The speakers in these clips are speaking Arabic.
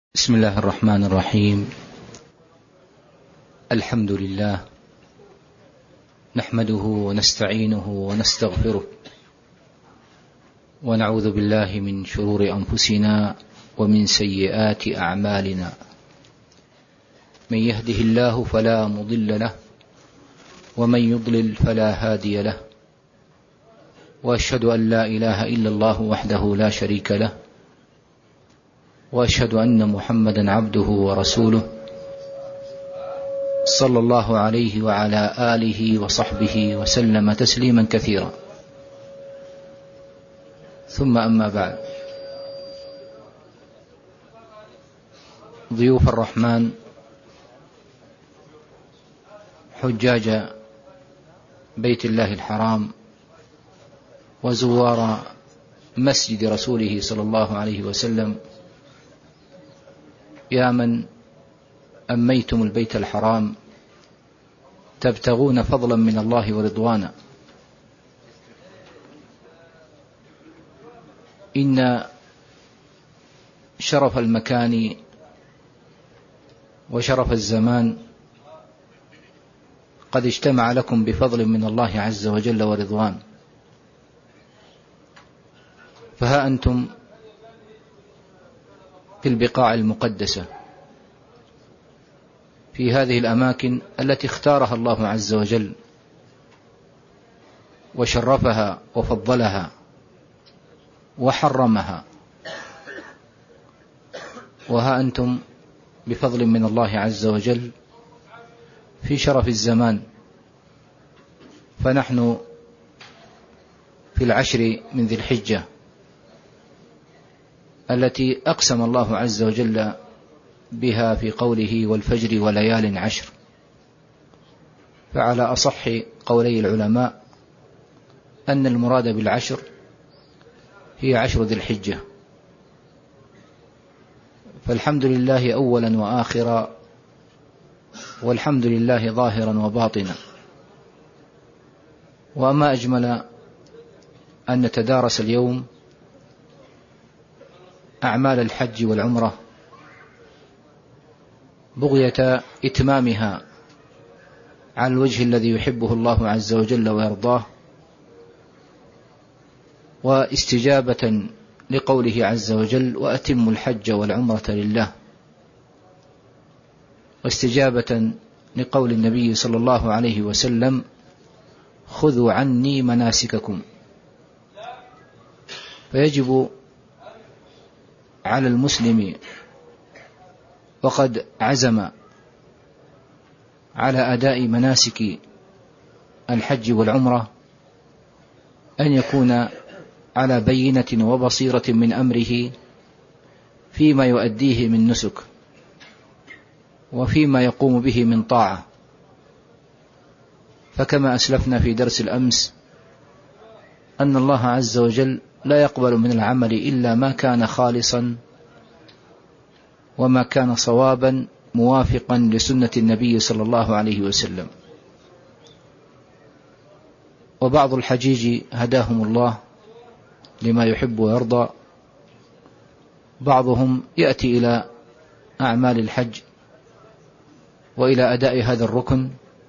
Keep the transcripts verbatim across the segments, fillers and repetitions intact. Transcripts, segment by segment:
بسم الله الرحمن الرحيم. الحمد لله نحمده ونستعينه ونستغفره ونعوذ بالله من شرور أنفسنا ومن سيئات أعمالنا. من يهده الله فلا مضل له ومن يضلل فلا هادي له، وأشهد أن لا إله إلا الله وحده لا شريك له، وأشهد أن محمدا عبده ورسوله صلى الله عليه وعلى آله وصحبه وسلم تسليما كثيرا. ثم أما بعد، ضيوف الرحمن حجاج بيت الله الحرام وزوار مسجد رسوله صلى الله عليه وسلم، يا من أميتم البيت الحرام تبتغون فضلا من الله ورضوانا، إن شرف المكان وشرف الزمان قد اجتمع لكم بفضل من الله عز وجل ورضوان. فها أنتم في البقاع المقدسة، في هذه الأماكن التي اختارها الله عز وجل وشرفها وفضلها وحرمها، وها أنتم بفضل من الله عز وجل في شرف الزمان. فنحن في العشر من ذي الحجة التي أقسم الله عز وجل بها في قوله والفجر وليال عشر. فعلى أصح قولي العلماء أن المراد بالعشر هي عشر ذي الحجة. فالحمد لله أولا وآخرا، والحمد لله ظاهرا وباطنا. وما أجمل أن نتدارس اليوم أعمال الحج والعمرة بغية إتمامها على الوجه الذي يحبه الله عز وجل ويرضاه، واستجابة لقوله عز وجل وأتموا الحج والعمرة لله، واستجابة لقول النبي صلى الله عليه وسلم خذوا عني مناسككم. فيجب على المسلم وقد عزم على أداء مناسك الحج والعمرة أن يكون على بينة وبصيرة من أمره فيما يؤديه من نسك وفيما يقوم به من طاعة. فكما أسلفنا في درس الأمس أن الله عز وجل لا يقبل من العمل إلا ما كان خالصا وما كان صوابا موافقا لسنة النبي صلى الله عليه وسلم. وبعض الحجيج هداهم الله لما يحب ويرضى، بعضهم يأتي إلى أعمال الحج وإلى أداء هذا الركن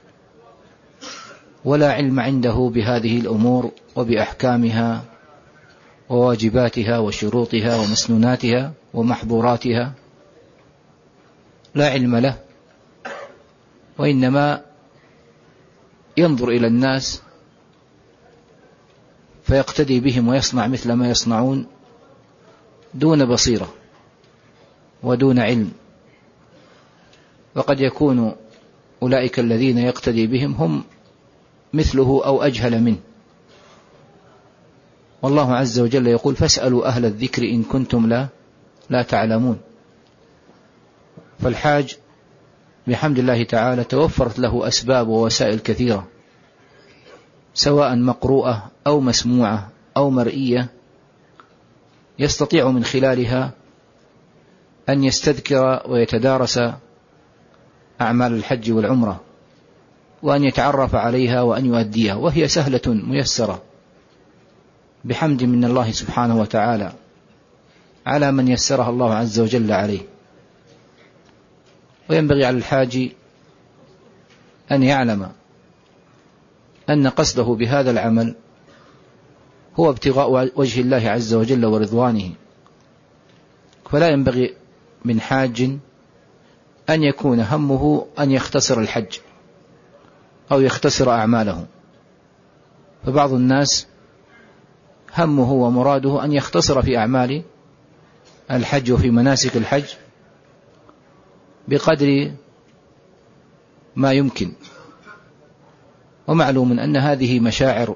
ولا علم عنده بهذه الأمور وبأحكامها وواجباتها وشروطها ومسنوناتها ومحظوراتها، لا علم له، وإنما ينظر إلى الناس فيقتدي بهم ويصنع مثل ما يصنعون دون بصيرة ودون علم. وقد يكون أولئك الذين يقتدي بهم هم مثله أو أجهل منه. والله عز وجل يقول فاسألوا أهل الذكر إن كنتم لا لا تعلمون. فالحاج بحمد الله تعالى توفرت له أسباب ووسائل كثيرة، سواء مقروءة أو مسموعة أو مرئية، يستطيع من خلالها أن يستذكر ويتدارس أعمال الحج والعمرة وأن يتعرف عليها وأن يؤديها، وهي سهلة ميسرة بحمد من الله سبحانه وتعالى على من يسرها الله عز وجل عليه. وينبغي على الحاج أن يعلم أن قصده بهذا العمل هو ابتغاء وجه الله عز وجل ورضوانه، فلا ينبغي من حاج أن يكون همه أن يختصر الحج أو يختصر أعماله. فبعض الناس همه ومراده أن يختصر في أعمال الحج وفي مناسك الحج بقدر ما يمكن، ومعلوم أن هذه مشاعر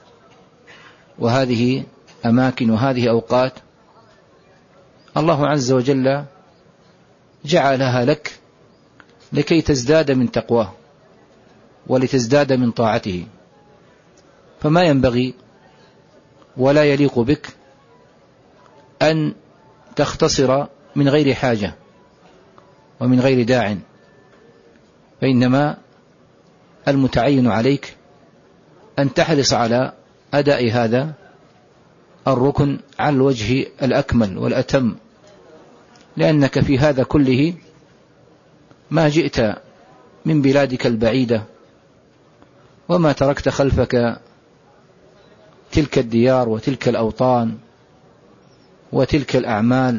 وهذه أماكن وهذه أوقات الله عز وجل جعلها لك لكي تزداد من تقواه ولتزداد من طاعته، فما ينبغي ولا يليق بك أن تختصر من غير حاجة ومن غير داع، فإنما المتعين عليك أن تحرص على أداء هذا الركن على الوجه الأكمل والأتم، لأنك في هذا كله ما جئت من بلادك البعيدة وما تركت خلفك تلك الديار وتلك الأوطان وتلك الأعمال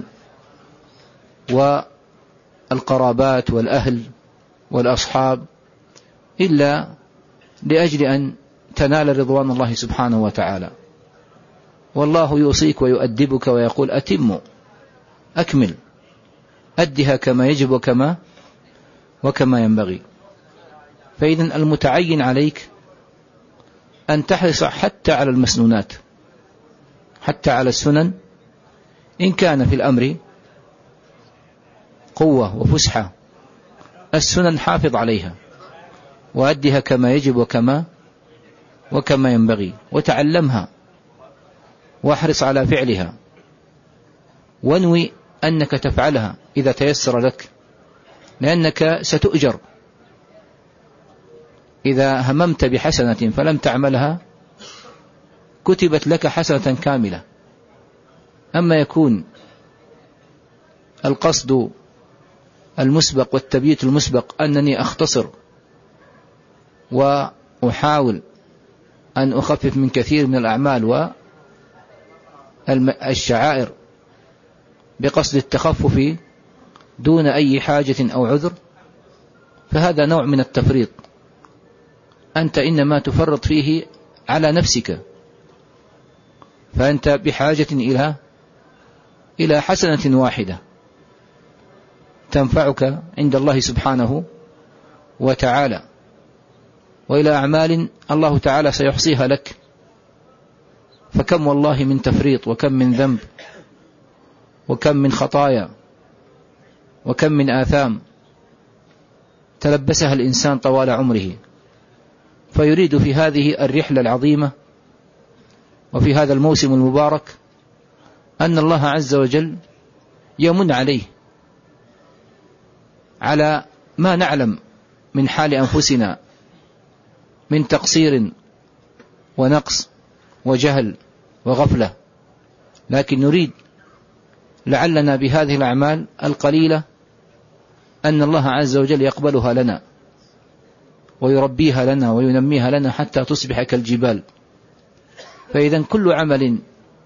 والقرابات والأهل والأصحاب إلا لأجل أن تنال رضوان الله سبحانه وتعالى. والله يوصيك ويؤدبك ويقول أتم، أكمل، أدها كما يجب وكما وكما ينبغي. فإذن المتعين عليك أن تحرص حتى على المسنونات، حتى على السنن، إن كان في الأمر قوة وفسحة، السنن حافظ عليها وأدها كما يجب وكما وكما ينبغي، وتعلمها واحرص على فعلها، وانوي أنك تفعلها إذا تيسر لك، لأنك ستؤجر. إذا هممت بحسنة فلم تعملها كتبت لك حسنة كاملة. أما يكون القصد المسبق والتبييت المسبق أنني أختصر وأحاول أن أخفف من كثير من الأعمال والشعائر بقصد التخفف دون أي حاجة أو عذر، فهذا نوع من التفريط، أنت إنما تفرط فيه على نفسك، فأنت بحاجة إلى إلى حسنة واحدة تنفعك عند الله سبحانه وتعالى، وإلى أعمال الله تعالى سيحصيها لك. فكم والله من تفريط، وكم من ذنب، وكم من خطايا، وكم من آثام تلبسها الإنسان طوال عمره، فيريد في هذه الرحلة العظيمة وفي هذا الموسم المبارك أن الله عز وجل يمن عليه على ما نعلم من حال أنفسنا من تقصير ونقص وجهل وغفلة، لكن نريد لعلنا بهذه الأعمال القليلة أن الله عز وجل يقبلها لنا ويربيها لنا وينميها لنا حتى تصبح كالجبال. فإذا كل عمل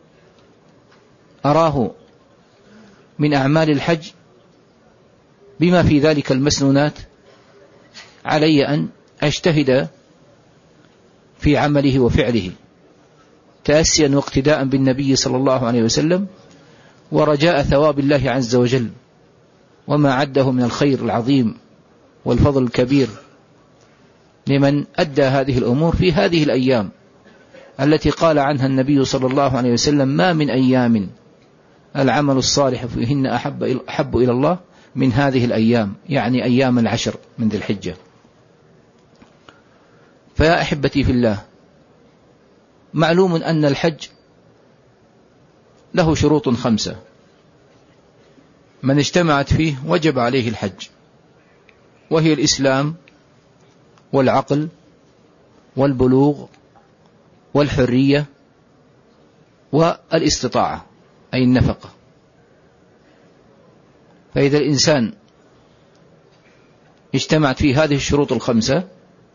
أراه من أعمال الحج بما في ذلك المسنونات علي أن أجتهد في عمله وفعله تأسيا واقتداء بالنبي صلى الله عليه وسلم، ورجاء ثواب الله عز وجل وما عده من الخير العظيم والفضل الكبير لمن أدى هذه الأمور في هذه الأيام التي قال عنها النبي صلى الله عليه وسلم: ما من أيام العمل الصالح فيهن أحب, أحب إلى الله من هذه الأيام، يعني أيام العشر من ذي الحجة. فيا أحبتي في الله، معلوم أن الحج له شروط خمسة، من اجتمعت فيه وجب عليه الحج، وهي الإسلام والعقل والبلوغ والحرية والاستطاعة أي النفقة. فإذا الإنسان اجتمعت فيه هذه الشروط الخمسة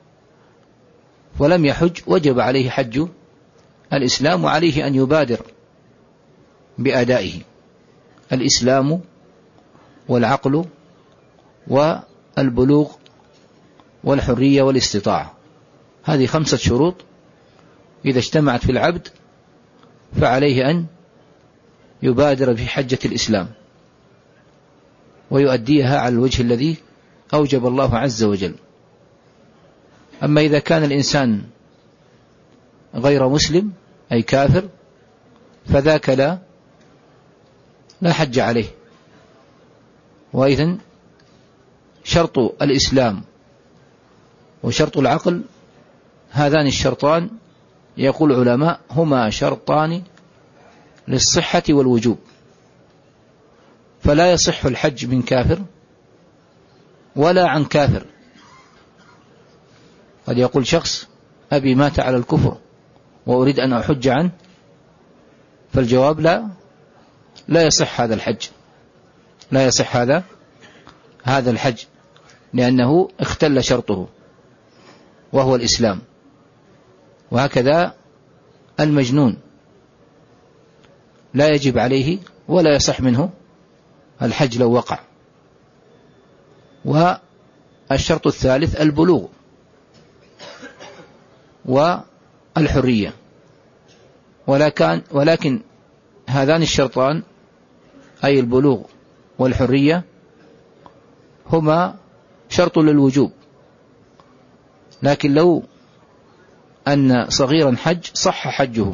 ولم يحج وجب عليه حج الإسلام، وعليه أن يبادر بأدائه: الإسلام والعقل والبلوغ والحرية والاستطاعة. هذه خمسة شروط إذا اجتمعت في العبد فعليه أن يبادر في حجة الإسلام ويؤديها على الوجه الذي أوجب الله عز وجل. أما إذا كان الإنسان غير مسلم أي كافر فذاك لا لا حج عليه. وإذن شرط الإسلام وشرط العقل هذان الشرطان يقول العلماء هما شرطان للصحة والوجوب، فلا يصح الحج من كافر ولا عن كافر. قد يقول شخص: أبي مات على الكفر وأريد أن أحج عنه، فالجواب لا لا يصح هذا الحج، لا يصح هذا هذا الحج لأنه اختل شرطه وهو الإسلام. وهكذا المجنون لا يجب عليه ولا يصح منه الحج لو وقع. والشرط الثالث البلوغ والحرية، ولكن, ولكن هذان الشرطان أي البلوغ والحرية هما شرط للوجوب، لكن لو أن صغيرا حج صح حجه،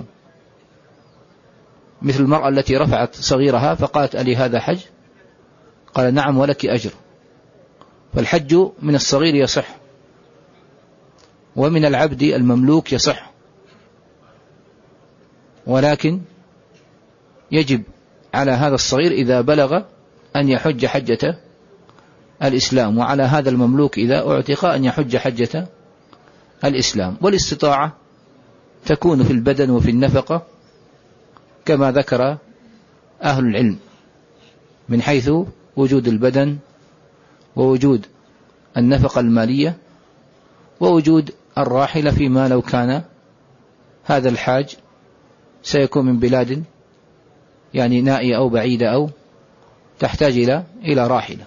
مثل المرأة التي رفعت صغيرها فقالت: ألي هذا حج؟ قال: نعم ولك أجر. فالحج من الصغير يصح، ومن العبد المملوك يصح، ولكن يجب على هذا الصغير إذا بلغ أن يحج حجة الإسلام، وعلى هذا المملوك إذا أعتق أن يحج حجة الإسلام. والاستطاعة تكون في البدن وفي النفقة كما ذكر أهل العلم، من حيث وجود البدن ووجود النفقة المالية ووجود الراحلة، فيما لو كان هذا الحاج سيكون من بلاد يعني نائية أو بعيدة أو تحتاج إلى إلى راحلة.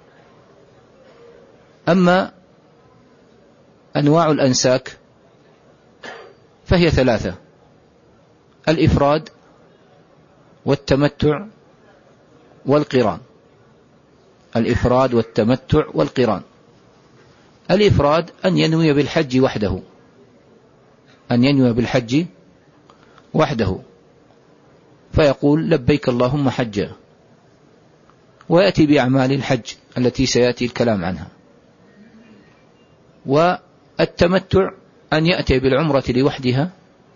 أما أنواع الأنساك فهي ثلاثة: الإفراد والتمتع والقران. الإفراد والتمتع والقران. الإفراد أن ينوي بالحج وحده، أن ينوي بالحج وحده فيقول: لبيك اللهم حجا، ويأتي بأعمال الحج التي سيأتي الكلام عنها. والتمتع أن يأتي بالعمرة لوحدها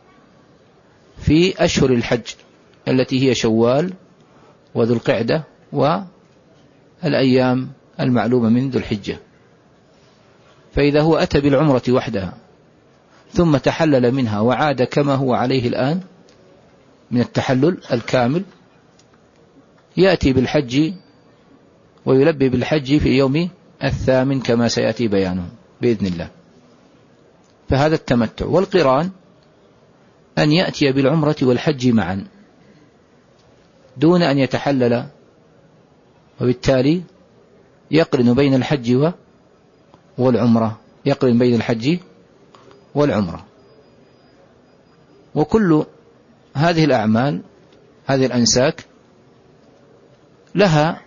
في أشهر الحج التي هي شوال وذو القعدة والأيام المعلومة من ذو الحجة. فإذا هو أتى بالعمرة وحدها ثم تحلل منها وعاد كما هو عليه الآن من التحلل الكامل، يأتي بالحج ويلبي بالحج في اليوم الثامن كما سيأتي بيانه بإذن الله. فهذا التمتع. والقران أن يأتي بالعمرة والحج معا دون أن يتحلل، وبالتالي يقرن بين الحج والعمرة، يقرن بين الحج والعمرة. وكل هذه الأعمال، هذه الأنساك، لها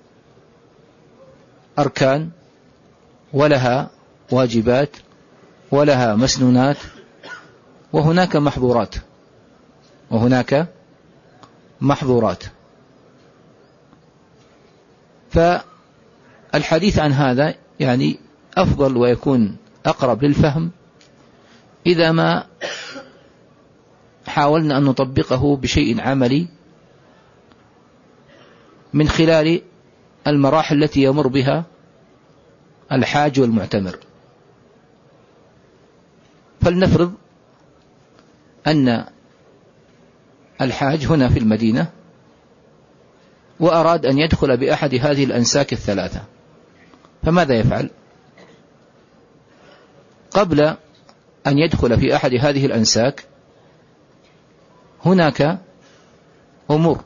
أركان ولها واجبات ولها مسنونات، وهناك محظورات وهناك محظورات. فالحديث عن هذا يعني أفضل ويكون أقرب للفهم إذا ما حاولنا أن نطبقه بشيء عملي من خلال المراحل التي يمر بها الحاج والمعتمر. فلنفرض أن الحاج هنا في المدينة وأراد أن يدخل بأحد هذه الأنساك الثلاثة، فماذا يفعل؟ قبل أن يدخل في أحد هذه الأنساك هناك أمور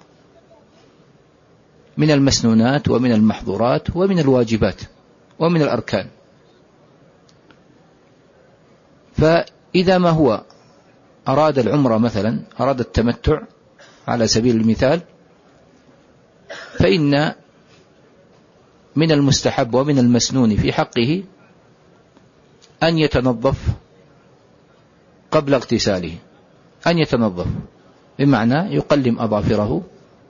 من المسنونات ومن المحظورات ومن الواجبات ومن الأركان. فإذا ما هو أراد العمرة مثلا، أراد التمتع على سبيل المثال، فإن من المستحب ومن المسنون في حقه أن يتنظف قبل اغتساله، أن يتنظف بمعنى يقلم أظافره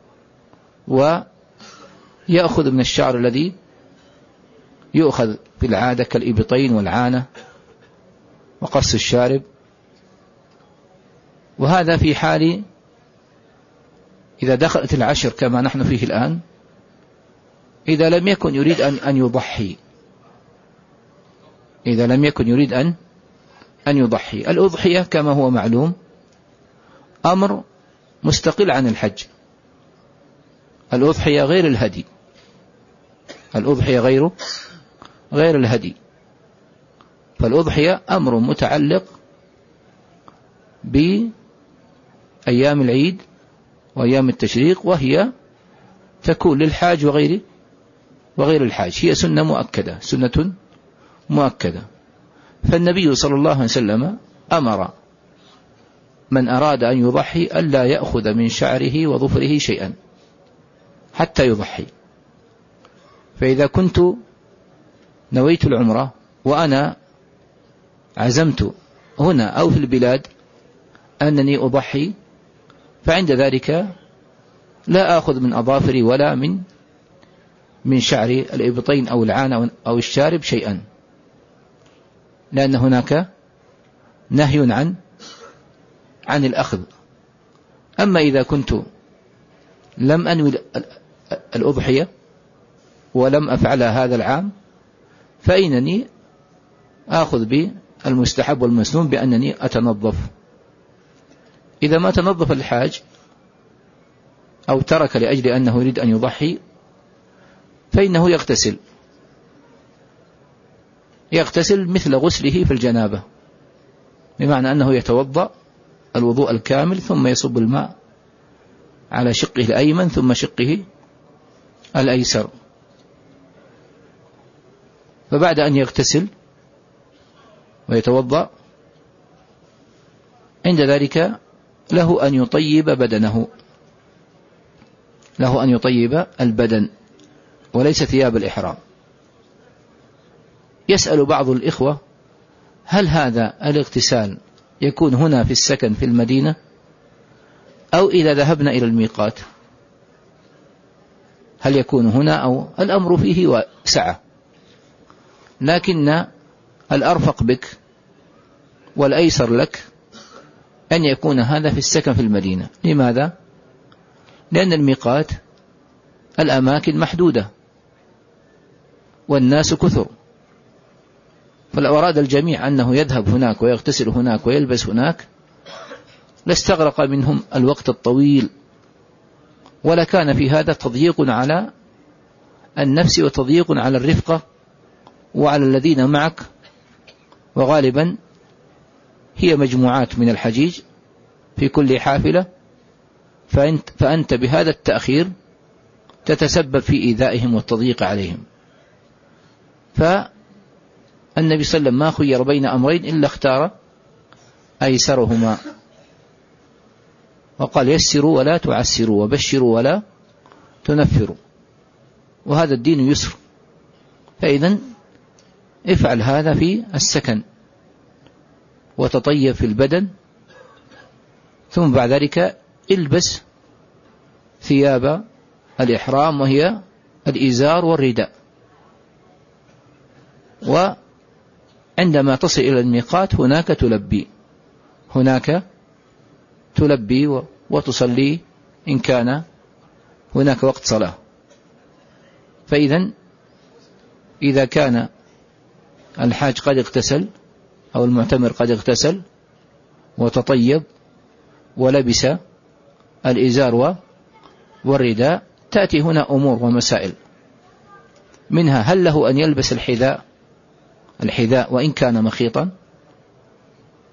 ويأخذ من الشعر الذي يؤخذ في العادة كالإبطين والعانة وقص الشارب، وهذا في حال إذا دخلت العشر كما نحن فيه الآن، إذا لم يكن يريد أن أن يضحي إذا لم يكن يريد أن أن يضحي. الأضحية كما هو معلوم أمر مستقل عن الحج. الأضحية غير الهدي، الأضحية غير غير الهدي. فالأضحية أمر متعلق بأيام العيد وأيام التشريق، وهي تكون للحاج وغير وغير الحاج، هي سنة مؤكدة سنة مؤكدة. فالنبي صلى الله عليه وسلم أمر من أراد أن يضحي ألا يأخذ من شعره وظفره شيئا حتى يضحي. فإذا كنت نويت العمرة وأنا عزمت هنا أو في البلاد أنني أضحي، فعند ذلك لا آخذ من أظافري ولا من من شعري الإبطين أو العانة أو الشارب شيئا، لأن هناك نهي عن عن الأخذ. أما إذا كنت لم أنوي الأضحية ولم أفعلها هذا العام، فإنني آخذ بالمستحب والمسنون بأنني أتنظف. إذا ما تنظف الحاج أو ترك لأجل أنه يريد أن يضحي، فإنه يغتسل يغتسل مثل غسله في الجنابة، بمعنى أنه يتوضأ الوضوء الكامل ثم يصب الماء على شقه الأيمن ثم شقه الأيسر. فبعد أن يغتسل ويتوضأ عند ذلك له أن يطيب بدنه، له أن يطيب البدن وليس ثياب الإحرام. يسأل بعض الإخوة: هل هذا الاغتسال يكون هنا في السكن في المدينة أو إذا ذهبنا إلى الميقات؟ هل يكون هنا أو الأمر فيه سعة، لكن الأرفق بك والأيسر لك أن يكون هذا في السكن في المدينة. لماذا؟ لأن الميقات الأماكن محدودة والناس كثر، فلو أراد الجميع أنه يذهب هناك ويغتسل هناك ويلبس هناك لاستغرق منهم الوقت الطويل، ولا كان في هذا تضييق على النفس وتضييق على الرفقة وعلى الذين معك. وغالبا هي مجموعات من الحجيج في كل حافلة، فأنت, فأنت بهذا التأخير تتسبب في إيذائهم والتضييق عليهم. فالنبي صلى الله عليه وسلم ما خير بين أمرين إلا اختار أيسرهما، وقال: يسروا ولا تعسروا وبشروا ولا تنفروا، وهذا الدين يسر. فإذن افعل هذا في السكن وتطيب في البدن، ثم بعد ذلك البس ثياب الإحرام وهي الإزار والرداء. وعندما تصل إلى الميقات هناك تلبي هناك تلبي وتصلي إن كان هناك وقت صلاة. فإذا إذا كان الحاج قد اغتسل أو المعتمر قد اغتسل وتطيب ولبس الإزار والرداء، تأتي هنا أمور ومسائل، منها: هل له أن يلبس الحذاء الحذاء وإن كان مخيطا؟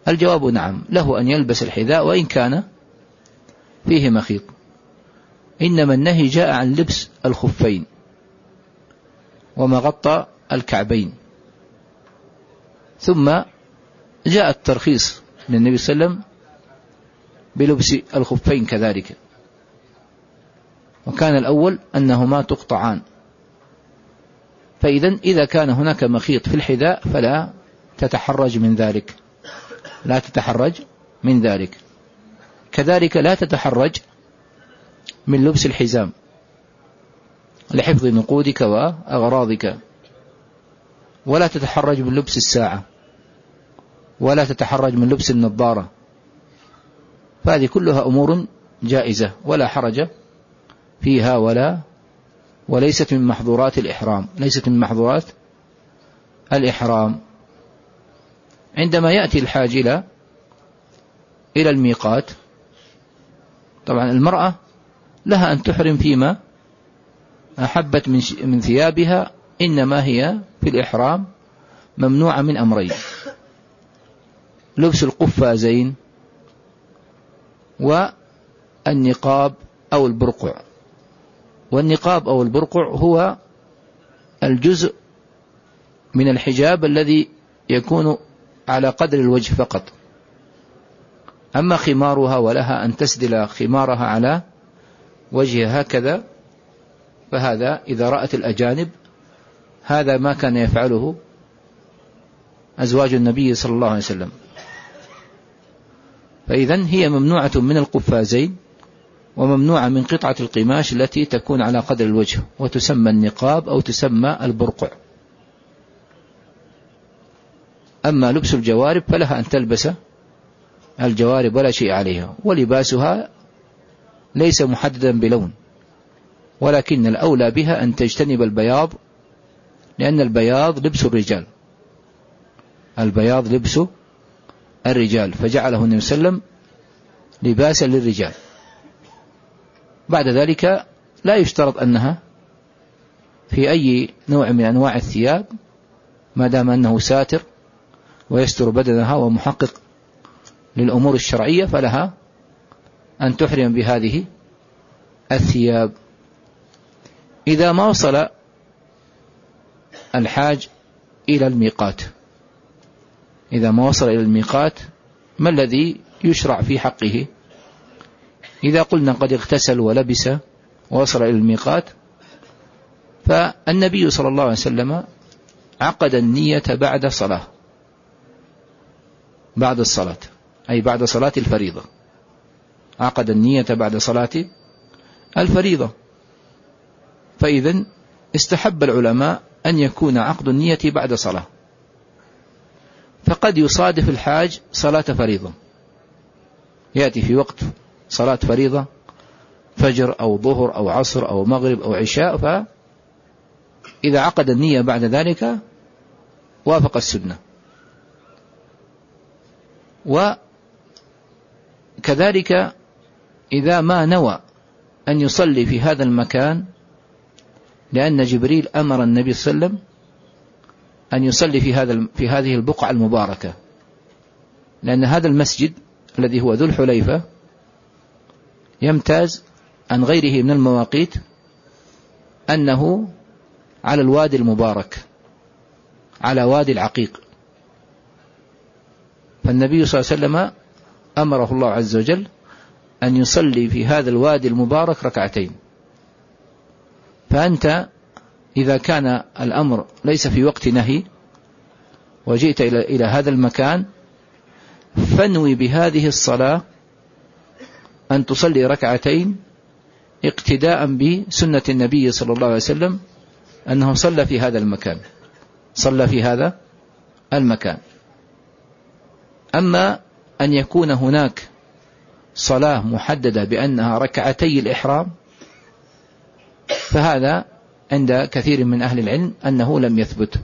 الجواب نعم، له أن يلبس الحذاء وإن كان فيه مخيط. إنما النهي جاء عن لبس الخفين وما غطى الكعبين، ثم جاء الترخيص من النبي صلى الله عليه وسلم بلبس الخفين كذلك، وكان الأول أنهما تقطعان. فإذا إذا كان هناك مخيط في الحذاء فلا تتحرج من ذلك، لا تتحرج من ذلك. كذلك لا تتحرج من لبس الحزام لحفظ نقودك وأغراضك، ولا تتحرج من لبس الساعة، ولا تتحرج من لبس النظارة، فهذه كلها أمور جائزة ولا حرج فيها، ولا وليست من محظورات الإحرام، ليست من محظورات الإحرام. عندما يأتي الحاج إلى إلى الميقات، طبعا المرأة لها أن تحرم فيما أحبت من من ثيابها، إنما هي في الإحرام ممنوعة من أمرين: لبس القفازين والنقاب أو البرقع. والنقاب أو البرقع هو الجزء من الحجاب الذي يكون على قدر الوجه فقط. أما خمارها ولها أن تسدل خمارها على وجهها هكذا، فهذا إذا رأت الأجانب هذا ما كان يفعله أزواج النبي صلى الله عليه وسلم. فإذن هي ممنوعة من القفازين وممنوعة من قطعة القماش التي تكون على قدر الوجه، وتسمى النقاب أو تسمى البرقع. أما لبس الجوارب فلها أن تلبس الجوارب ولا شيء عليها، ولباسها ليس محددا بلون، ولكن الأولى بها أن تجتنب البياض، لأن البياض لبس الرجال، البياض لبس الرجال، فجعله النبي صلى الله عليه وسلم لباسا للرجال. بعد ذلك لا يشترط أنها في أي نوع من أنواع الثياب، ما دام أنه ساتر ويستر بدنها ومحقق للأمور الشرعية، فلها أن تحرم بهذه الثياب. إذا ما وصل الحاج إلى الميقات، إذا ما وصل إلى الميقات ما الذي يشرع في حقه؟ إذا قلنا قد اغتسل ولبس ووصل إلى الميقات، فالنبي صلى الله عليه وسلم عقد النية بعد صلاة، بعد الصلاة أي بعد صلاة الفريضة، عقد النية بعد صلاة الفريضة. فإذن استحب العلماء أن يكون عقد النية بعد صلاة، فقد يصادف الحاج صلاة فريضة، يأتي في وقت صلاة فريضة فجر أو ظهر أو عصر أو مغرب أو عشاء، فإذا عقد النية بعد ذلك وافق السنة. وكذلك إذا ما نوى أن يصلي في هذا المكان، لأن جبريل أمر النبي صلى الله عليه وسلم أن يصلي في هذا في هذه البقعة المباركة، لأن هذا المسجد الذي هو ذو الحليفة يمتاز عن غيره من المواقيت أنه على الوادي المبارك، على وادي العقيق. فالنبي صلى الله عليه وسلم أمره الله عز وجل أن يصلي في هذا الوادي المبارك ركعتين. فأنت إذا كان الأمر ليس في وقت نهي وجئت إلى إلى هذا المكان، فانوي بهذه الصلاة أن تصلي ركعتين اقتداء بسنة النبي صلى الله عليه وسلم أنه صلى في هذا المكان، صلى في هذا المكان. أما أن يكون هناك صلاة محددة بأنها ركعتي الإحرام، فهذا عند كثير من أهل العلم أنه لم يثبت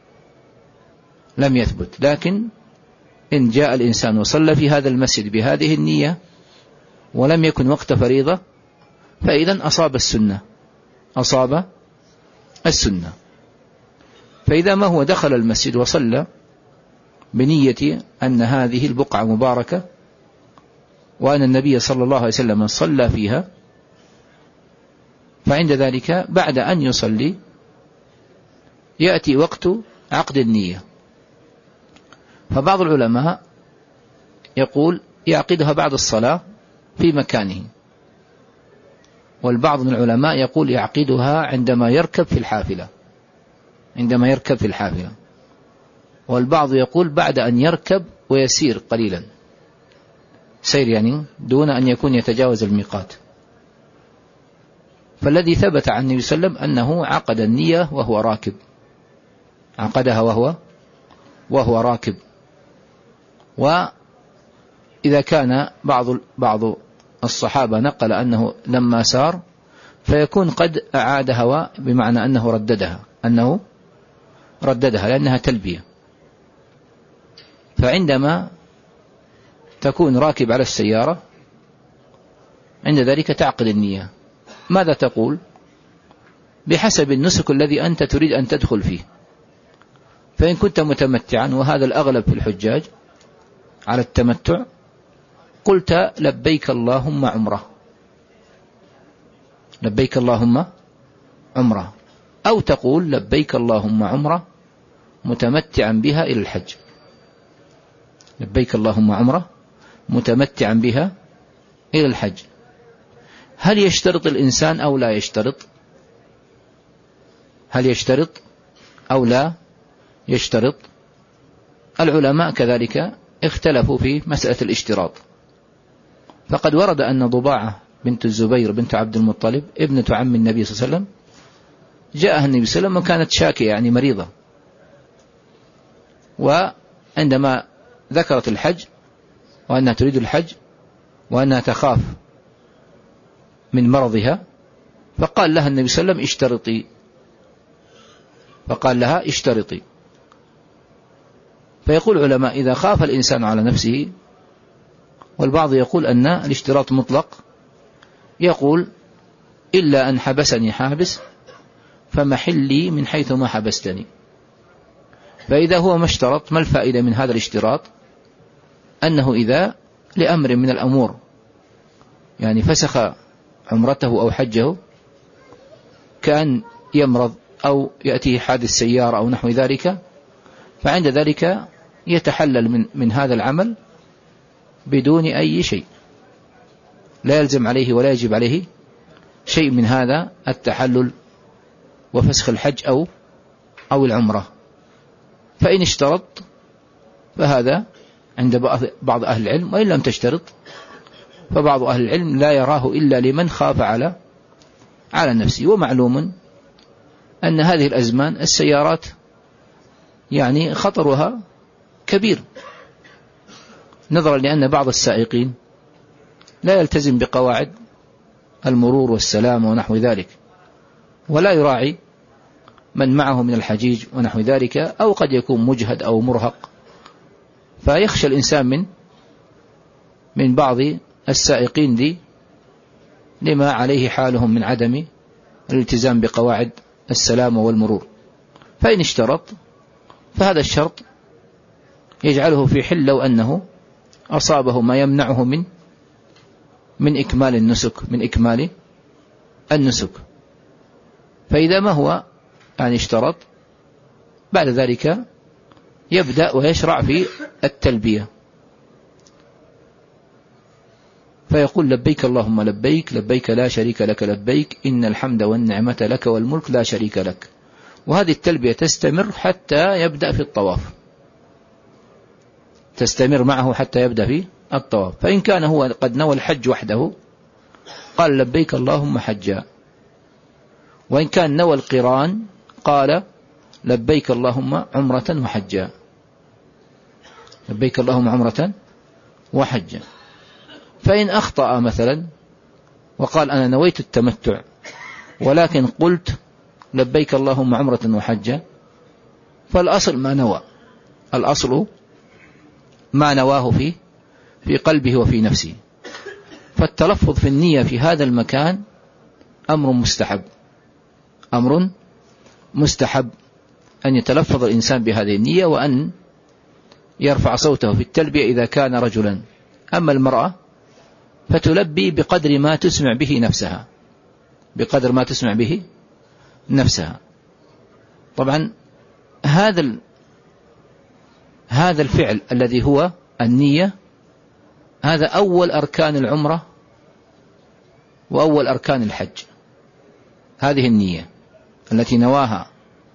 لم يثبت لكن إن جاء الإنسان وصلى في هذا المسجد بهذه النية ولم يكن وقت فريضة، فإذا أصاب السنة أصاب السنة. فإذا ما هو دخل المسجد وصلى بنية أن هذه البقعة مباركة وأن النبي صلى الله عليه وسلم صلى فيها، فعند ذلك بعد أن يصلي يأتي وقت عقد النية. فبعض العلماء يقول يعقدها بعد الصلاة في مكانه، والبعض من العلماء يقول يعقدها عندما يركب في الحافلة عندما يركب في الحافلة والبعض يقول بعد أن يركب ويسير قليلا، سير يعني دون أن يكون يتجاوز الميقات. فالذي ثبت عن النبي صلى الله عليه وسلم أنه عقد النية وهو راكب، عقدها وهو وهو راكب. وإذا كان بعض بعض الصحابة نقل أنه لما سار فيكون قد أعادها، بمعنى أنه رددها أنه رددها لأنها تلبية. فعندما تكون راكب على السيارة عند ذلك تعقد النية. ماذا تقول؟ بحسب النسك الذي أنت تريد أن تدخل فيه. فإن كنت متمتعا، وهذا الأغلب في الحجاج على التمتع، قلت لبيك اللهم عمره، لبيك اللهم عمره، أو تقول لبيك اللهم عمره متمتعا بها إلى الحج، لبيك اللهم عمره متمتعا بها إلى الحج. هل يشترط الإنسان أو لا يشترط؟ هل يشترط أو لا يشترط؟ العلماء كذلك اختلفوا في مسألة الاشتراط. فقد ورد أن ضباعة بنت الزبير بنت عبد المطلب ابنة عم النبي صلى الله عليه وسلم جاءها النبي صلى الله عليه وسلم وكانت شاكية يعني مريضة، وعندما ذكرت الحج وأنها تريد الحج وأنها تخاف من مرضها، فقال لها النبي صلى الله عليه وسلم اشترطي، فقال لها اشترطي. فيقول العلماء إذا خاف الإنسان على نفسه، والبعض يقول أن الاشتراط مطلق، يقول إلا أن حبسني حابس فمحلي من حيث ما حبستني. فإذا هو ما اشترط، ما الفائدة من هذا الاشتراط؟ أنه إذا لأمر من الأمور يعني فسخ عمرته أو حجه، كأن يمرض أو يأتيه حادث سيارة أو نحو ذلك، فعند ذلك يتحلل من, من هذا العمل بدون أي شيء، لا يلزم عليه ولا يجب عليه شيء من هذا التحلل وفسخ الحج أو أو العمرة. فإن اشترط فهذا عند بعض أهل العلم، وإن لم تشترط فبعض أهل العلم لا يراه إلا لمن خاف على على نفسه. ومعلوم أن هذه الأزمان السيارات يعني خطرها كبير، نظرا لأن بعض السائقين لا يلتزم بقواعد المرور والسلام ونحو ذلك، ولا يراعي من معه من الحجيج ونحو ذلك، أو قد يكون مجهد أو مرهق، فيخشى الإنسان من من بعض السائقين دي لما عليه حالهم من عدم الالتزام بقواعد السلام والمرور. فإن اشترط فهذا الشرط يجعله في حل لو أنه أصابه ما يمنعه من من إكمال النسك من إكمال النسك. فإذا ما هو يعني اشترط، بعد ذلك يبدأ ويشرع في التلبية، فيقول لبيك اللهم لبيك، لبيك لا شريك لك لبيك، إن الحمد والنعمة لك والملك لا شريك لك. وهذه التلبية تستمر حتى يبدأ في الطواف، تستمر معه حتى يبدأ في الطواف. فإن كان هو قد نوى الحج وحده قال لبيك اللهم حجا، وإن كان نوى القران قال لبيك اللهم عمرة وحجا، لبيك اللهم عمرة وحجا. فإن أخطأ مثلا وقال أنا نويت التمتع ولكن قلت لبيك اللهم عمرة وحجا، فالأصل ما نوى، الأصل ما نواه في في قلبه وفي نفسه. فالتلفظ في النية في هذا المكان أمر مستحب، أمر مستحب أن يتلفظ الإنسان بهذه النية، وأن يرفع صوته في التلبية إذا كان رجلا. أما المرأة فتلبي بقدر ما تسمع به نفسها، بقدر ما تسمع به نفسها. طبعا هذا هذا الفعل الذي هو النية، هذا أول أركان العمرة وأول أركان الحج. هذه النية التي نواها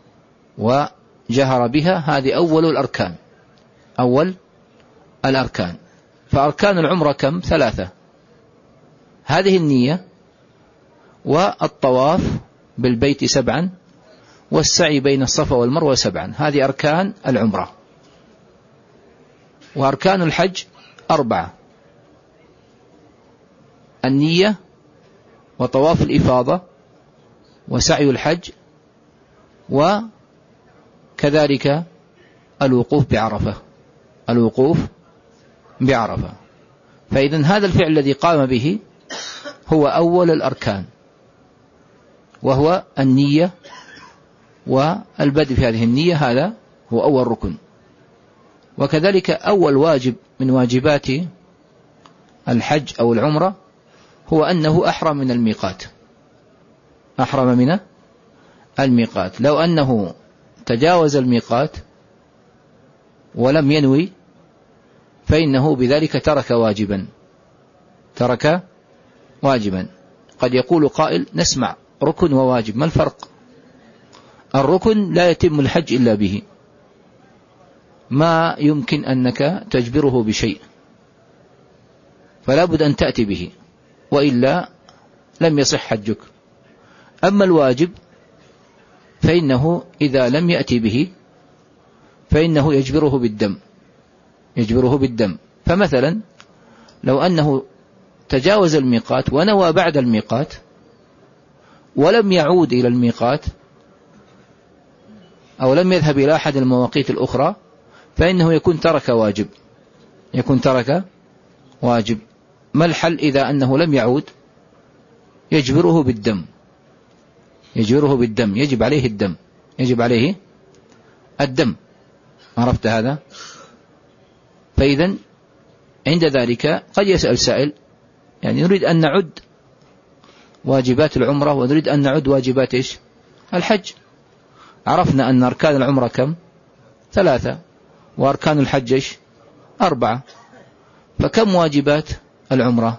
وجهر بها، هذه أول الأركان، أول الأركان. فأركان العمرة كم؟ ثلاثة. هذه النية، والطواف بالبيت سبعا، والسعي بين الصفا والمروة سبعا. هذه أركان العمرة. وأركان الحج أربعة: النية، وطواف الإفاضة، وسعي الحج، وكذلك الوقوف بعرفة، الوقوف بعرفة. فإذن هذا الفعل الذي قام به هو أول الأركان، وهو النية، والبدء في هذه النية هذا هو أول ركن. وكذلك أول واجب من واجبات الحج أو العمرة هو أنه أحرم من الميقات، أحرم من الميقات. لو أنه تجاوز الميقات ولم ينوي فإنه بذلك ترك واجبا، ترك واجبا. قد يقول قائل: نسمع ركن وواجب، ما الفرق؟ الركن لا يتم الحج إلا به، ما يمكن أنك تجبره بشيء، فلا بد أن تأتي به، وإلا لم يصح حجك. أما الواجب فإنه إذا لم يأتي به فإنه يجبره بالدم، يجبره بالدم. فمثلا لو أنه تجاوز الميقات ونوى بعد الميقات ولم يعود إلى الميقات أو لم يذهب إلى أحد المواقيت الأخرى فإنه يكون ترك واجب، يكون ترك واجب. ما الحل إذا أنه لم يعود؟ يجبره بالدم، يجبره بالدم، يجب عليه الدم، يجب عليه الدم. عرفت هذا؟ فإذا عند ذلك قد يسأل سائل: يعني نريد أن نعد واجبات العمرة ونريد أن نعد واجبات إيش؟ الحج. عرفنا أن أركان العمرة كم؟ ثلاثة، وأركان الحج إيش؟ أربعة. فكم واجبات العمرة؟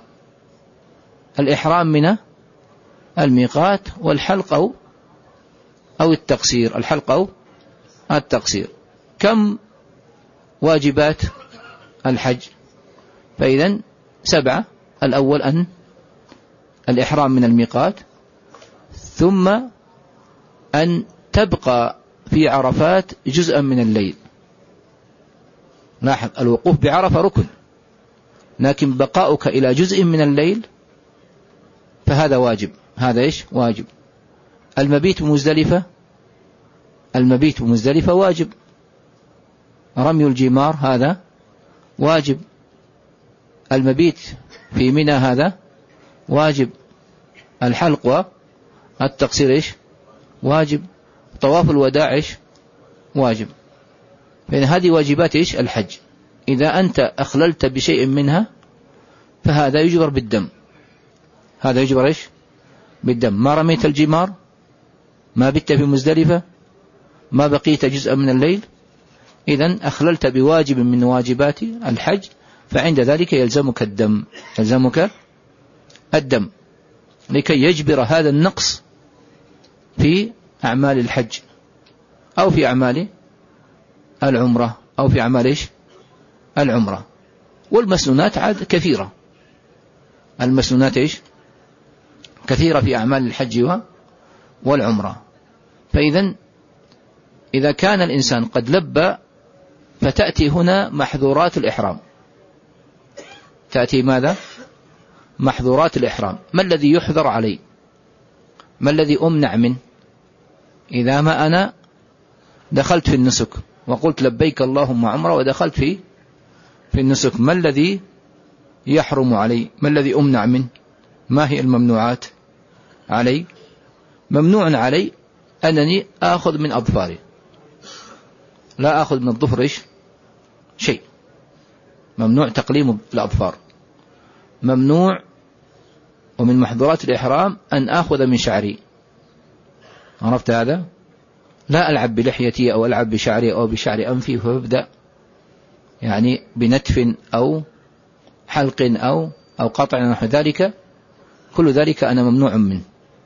الإحرام من الميقات، والحلق أو أو التقصير، الحلق أو التقصير. كم واجبات الحج؟ فإذا سبعة. الأول أن الإحرام من الميقات، ثم أن تبقى في عرفات جزءا من الليل. لاحظ، الوقوف بعرفة ركن، لكن بقاؤك إلى جزء من الليل فهذا واجب، هذا إيش؟ واجب. المبيت بمزدلفة، المبيت بمزدلفة واجب. رمي الجمار هذا واجب. المبيت في منى هذا واجب. الحلق والتقصير إيش؟ واجب. طواف الوداع إيش؟ واجب. فإن هذه واجبات إيش؟ الحج. إذا أنت أخللت بشيء منها فهذا يجبر بالدم، هذا يجبر إيش؟ بالدم. ما رميت الجمار، ما بت في مزدلفة، ما بقيت جزءا من الليل، إذن أخللت بواجب من واجبات الحج، فعند ذلك يلزمك الدم، يلزمك الدم لكي يجبر هذا النقص في أعمال الحج أو في أعمال العمرة أو في أعمال إيش؟ العمرة. والمسنونات عاد كثيرة، المسنونات إيش؟ كثيرة في أعمال الحج والعمرة. فإذا إذا كان الإنسان قد لبى فتأتي هنا محظورات الإحرام، تأتي ماذا؟ محظورات الإحرام. ما الذي يحذر علي؟ ما الذي أمنع منه؟ إذا ما أنا دخلت في النسك وقلت لبيك اللهم عمرة ودخلت في في النسك، ما الذي يحرم علي؟ ما الذي أمنع منه؟ ما هي الممنوعات علي؟ ممنوع علي أنني آخذ من أظفاري، لا آخذ من الظفر إيش؟ شيء، ممنوع تقليم الأظفار، ممنوع. ومن محظورات الإحرام أن آخذ من شعري، عرفت هذا؟ لا ألعب بلحيتي أو ألعب بشعري أو بشعر أنفي فأبدأ يعني بنتف أو حلق أو أو قطع نحو ذلك، كل ذلك أنا ممنوع منه.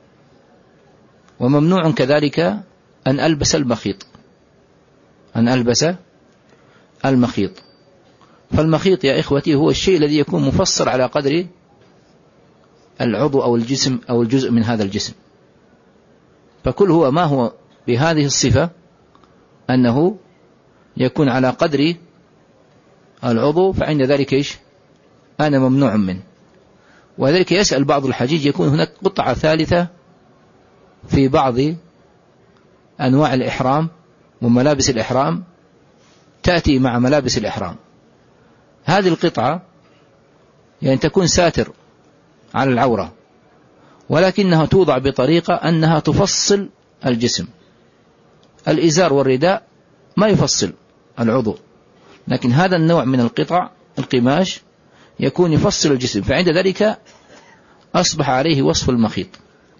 وممنوع كذلك أن ألبس المخيط، أن ألبس المخيط. فالمخيط يا إخوتي هو الشيء الذي يكون مفصل على قدر العضو أو الجسم أو الجزء من هذا الجسم، فكل هو ما هو بهذه الصفة أنه يكون على قدر العضو، فعند ذلك إيش؟ أنا ممنوع منه. وذلك يسأل بعض الحجيج يكون هناك قطعة ثالثة في بعض أنواع الإحرام وملابس الإحرام تأتي مع ملابس الإحرام. هذه القطعة يعني تكون ساتر على العورة، ولكنها توضع بطريقة أنها تفصل الجسم. الإزار والرداء ما يفصل العضو، لكن هذا النوع من القطع القماش يكون يفصل الجسم، فعند ذلك أصبح عليه وصف المخيط.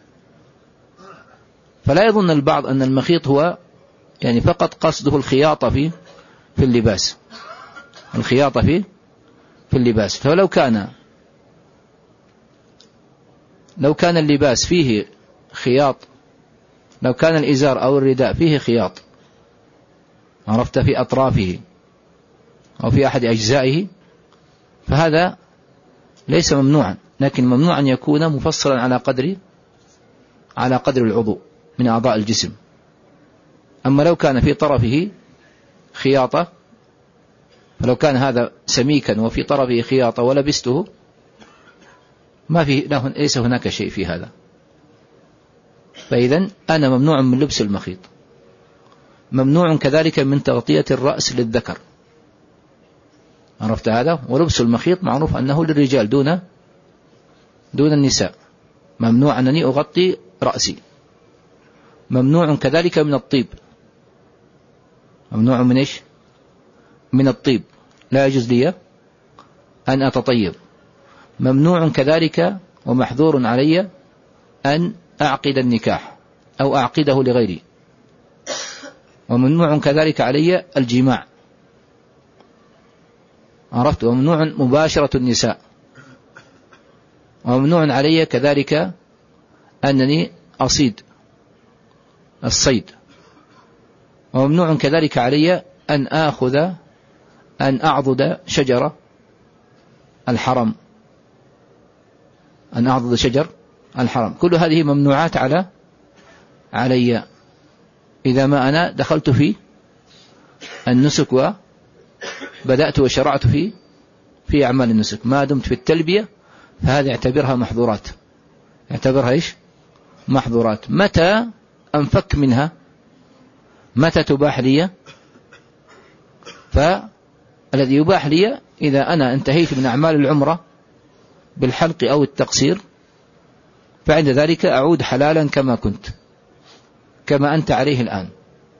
فلا يظن البعض أن المخيط هو يعني فقط قصده الخياطة في في اللباس، الخياطة في في اللباس. فلو كان لو كان اللباس فيه خياط، لو كان الإزار أو الرداء فيه خياط، عرفت، في أطرافه أو في أحد أجزائه، فهذا ليس ممنوعا، لكن ممنوع أن يكون مفصلا على قدر على قدر العضو من أعضاء الجسم. أما لو كان في طرفه خياطة، فلو كان هذا سميكا وفي طرفه خياطة ولبسته ما في له، ليس هناك شيء في هذا. فإذن أنا ممنوع من لبس المخيط. ممنوع كذلك من تغطية الرأس للذكر، عرفت هذا؟ ولبس المخيط معروف أنه للرجال دون دون النساء. ممنوع أنني أغطي رأسي. ممنوع كذلك من الطيب، ممنوع من إيش؟ من الطيب، لا يجوز لي أن أتطيب. ممنوع كذلك ومحظور علي أن أعقد النكاح أو أعقده لغيري. وممنوع كذلك علي الجماع، عرفت؟ وممنوع مباشرة النساء. وممنوع علي كذلك أنني أصيد الصيد. وممنوع كذلك علي أن آخذ أن أعضد شجرة الحرم، أن أعضد شجر الحرم. كل هذه ممنوعات على علي إذا ما أنا دخلت في النسك وبدأت وشرعت في في أعمال النسك. ما دمت في التلبية فهذا اعتبرها محظورات، اعتبرها إيش؟ محظورات. متى أنفك منها؟ متى تباح لي؟ فالذي يباح لي إذا أنا انتهيت من أعمال العمرة بالحلق أو التقصير، فعند ذلك أعود حلالا كما كنت، كما أنت عليه الآن.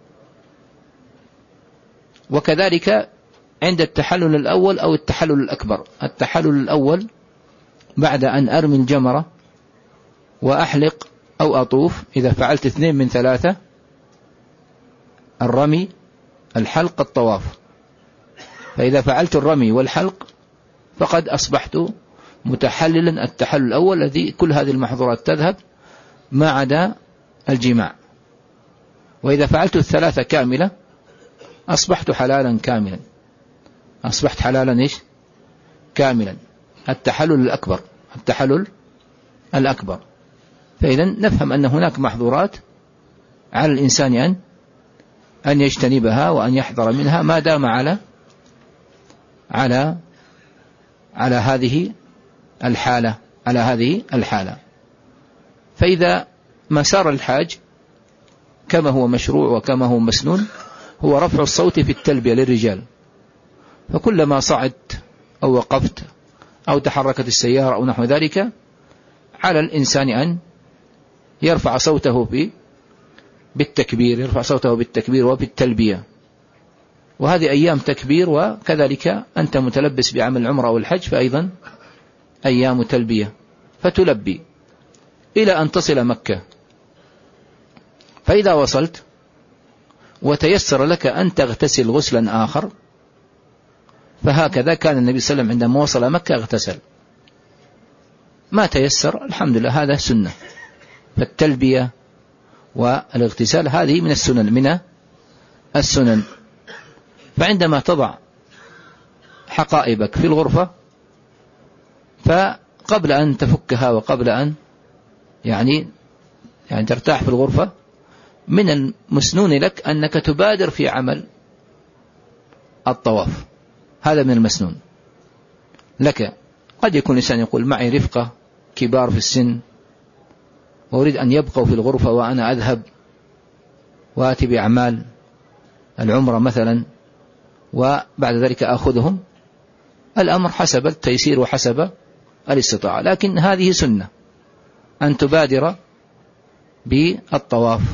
وكذلك عند التحلل الأول أو التحلل الأكبر. التحلل الأول بعد أن أرمي الجمرة وأحلق أو أطوف، إذا فعلت اثنين من ثلاثة: الرمي، الحلق، الطواف. فإذا فعلت الرمي والحلق فقد أصبحت متحللا التحلل الأول الذي كل هذه المحظورات تذهب ما عدا الجماع. وإذا فعلت الثلاثة كاملة أصبحت حلالا كاملا، أصبحت حلالا إيش؟ كاملا. التحلل الأكبر، التحلل الأكبر. فإذا نفهم أن هناك محظورات على الإنسان أن أن يجتنبها وأن يحذر منها ما دام على على على هذه الحالة على هذه الحالة. فإذا مسار الحاج كما هو مشروع وكما هو مسنون هو رفع الصوت في التلبية للرجال، فكلما صعدت أو وقفت أو تحركت السيارة أو نحو ذلك على الإنسان أن يرفع صوته بالتكبير، يرفع صوته بالتكبير وبالتلبية. وهذه أيام تكبير، وكذلك أنت متلبس بعمل العمرة أو الحج فأيضا أيام تلبية، فتلبي إلى أن تصل مكة. فإذا وصلت وتيسر لك أن تغتسل غسلا آخر، فهكذا كان النبي صلى الله عليه وسلم عندما وصل مكة اغتسل. ما تيسر الحمد لله، هذا سنة. فالتلبية والاغتسال هذه من السنن من السنن. فعندما تضع حقائبك في الغرفة، فقبل أن تفكها وقبل أن يعني يعني ترتاح في الغرفة، من المسنون لك أنك تبادر في عمل الطواف. هذا من المسنون لك. قد يكون الإنسان يقول معي رفقة كبار في السن وأريد أن يبقوا في الغرفة وأنا أذهب وآتي بأعمال العمرة مثلا، وبعد ذلك أخذهم. الأمر حسب التيسير وحسب الاستطاعة، لكن هذه سنة أن تبادر بالطواف.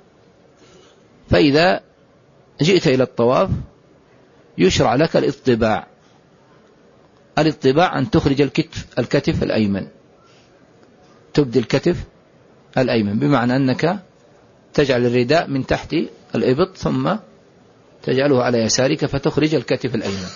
فإذا جئت إلى الطواف يشرع لك الاطباع. الاطباع أن تخرج الكتف, الكتف الأيمن، تبدي الكتف الأيمن، بمعنى أنك تجعل الرداء من تحت الإبط ثم تجعله على يسارك فتخرج الكتف الأيمن،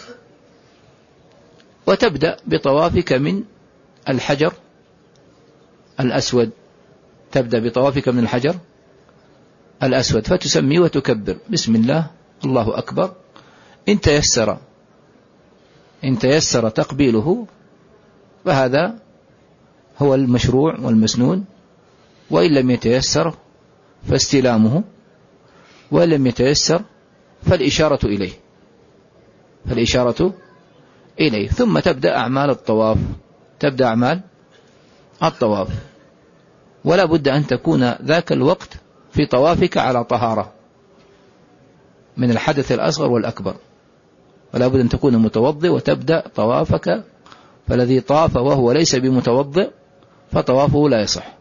وتبدأ بطوافك من الحجر الأسود. تبدأ بطوافك من الحجر الأسود فتسمي وتكبر بسم الله الله أكبر. إن تيسر إن تيسر تقبيله فهذا هو المشروع والمسنون، وإن لم يتيسر فاستلامه، وإن لم يتيسر فالإشارة إليه فالإشارة إليه ثم تبدأ أعمال الطواف. تبدأ أعمال الطواف، ولا بد أن تكون ذاك الوقت في طوافك على طهارة من الحدث الأصغر والأكبر، ولا بد أن تكون متوضئ وتبدأ طوافك. فالذي طاف وهو ليس بمتوضئ فطوافه لا يصح.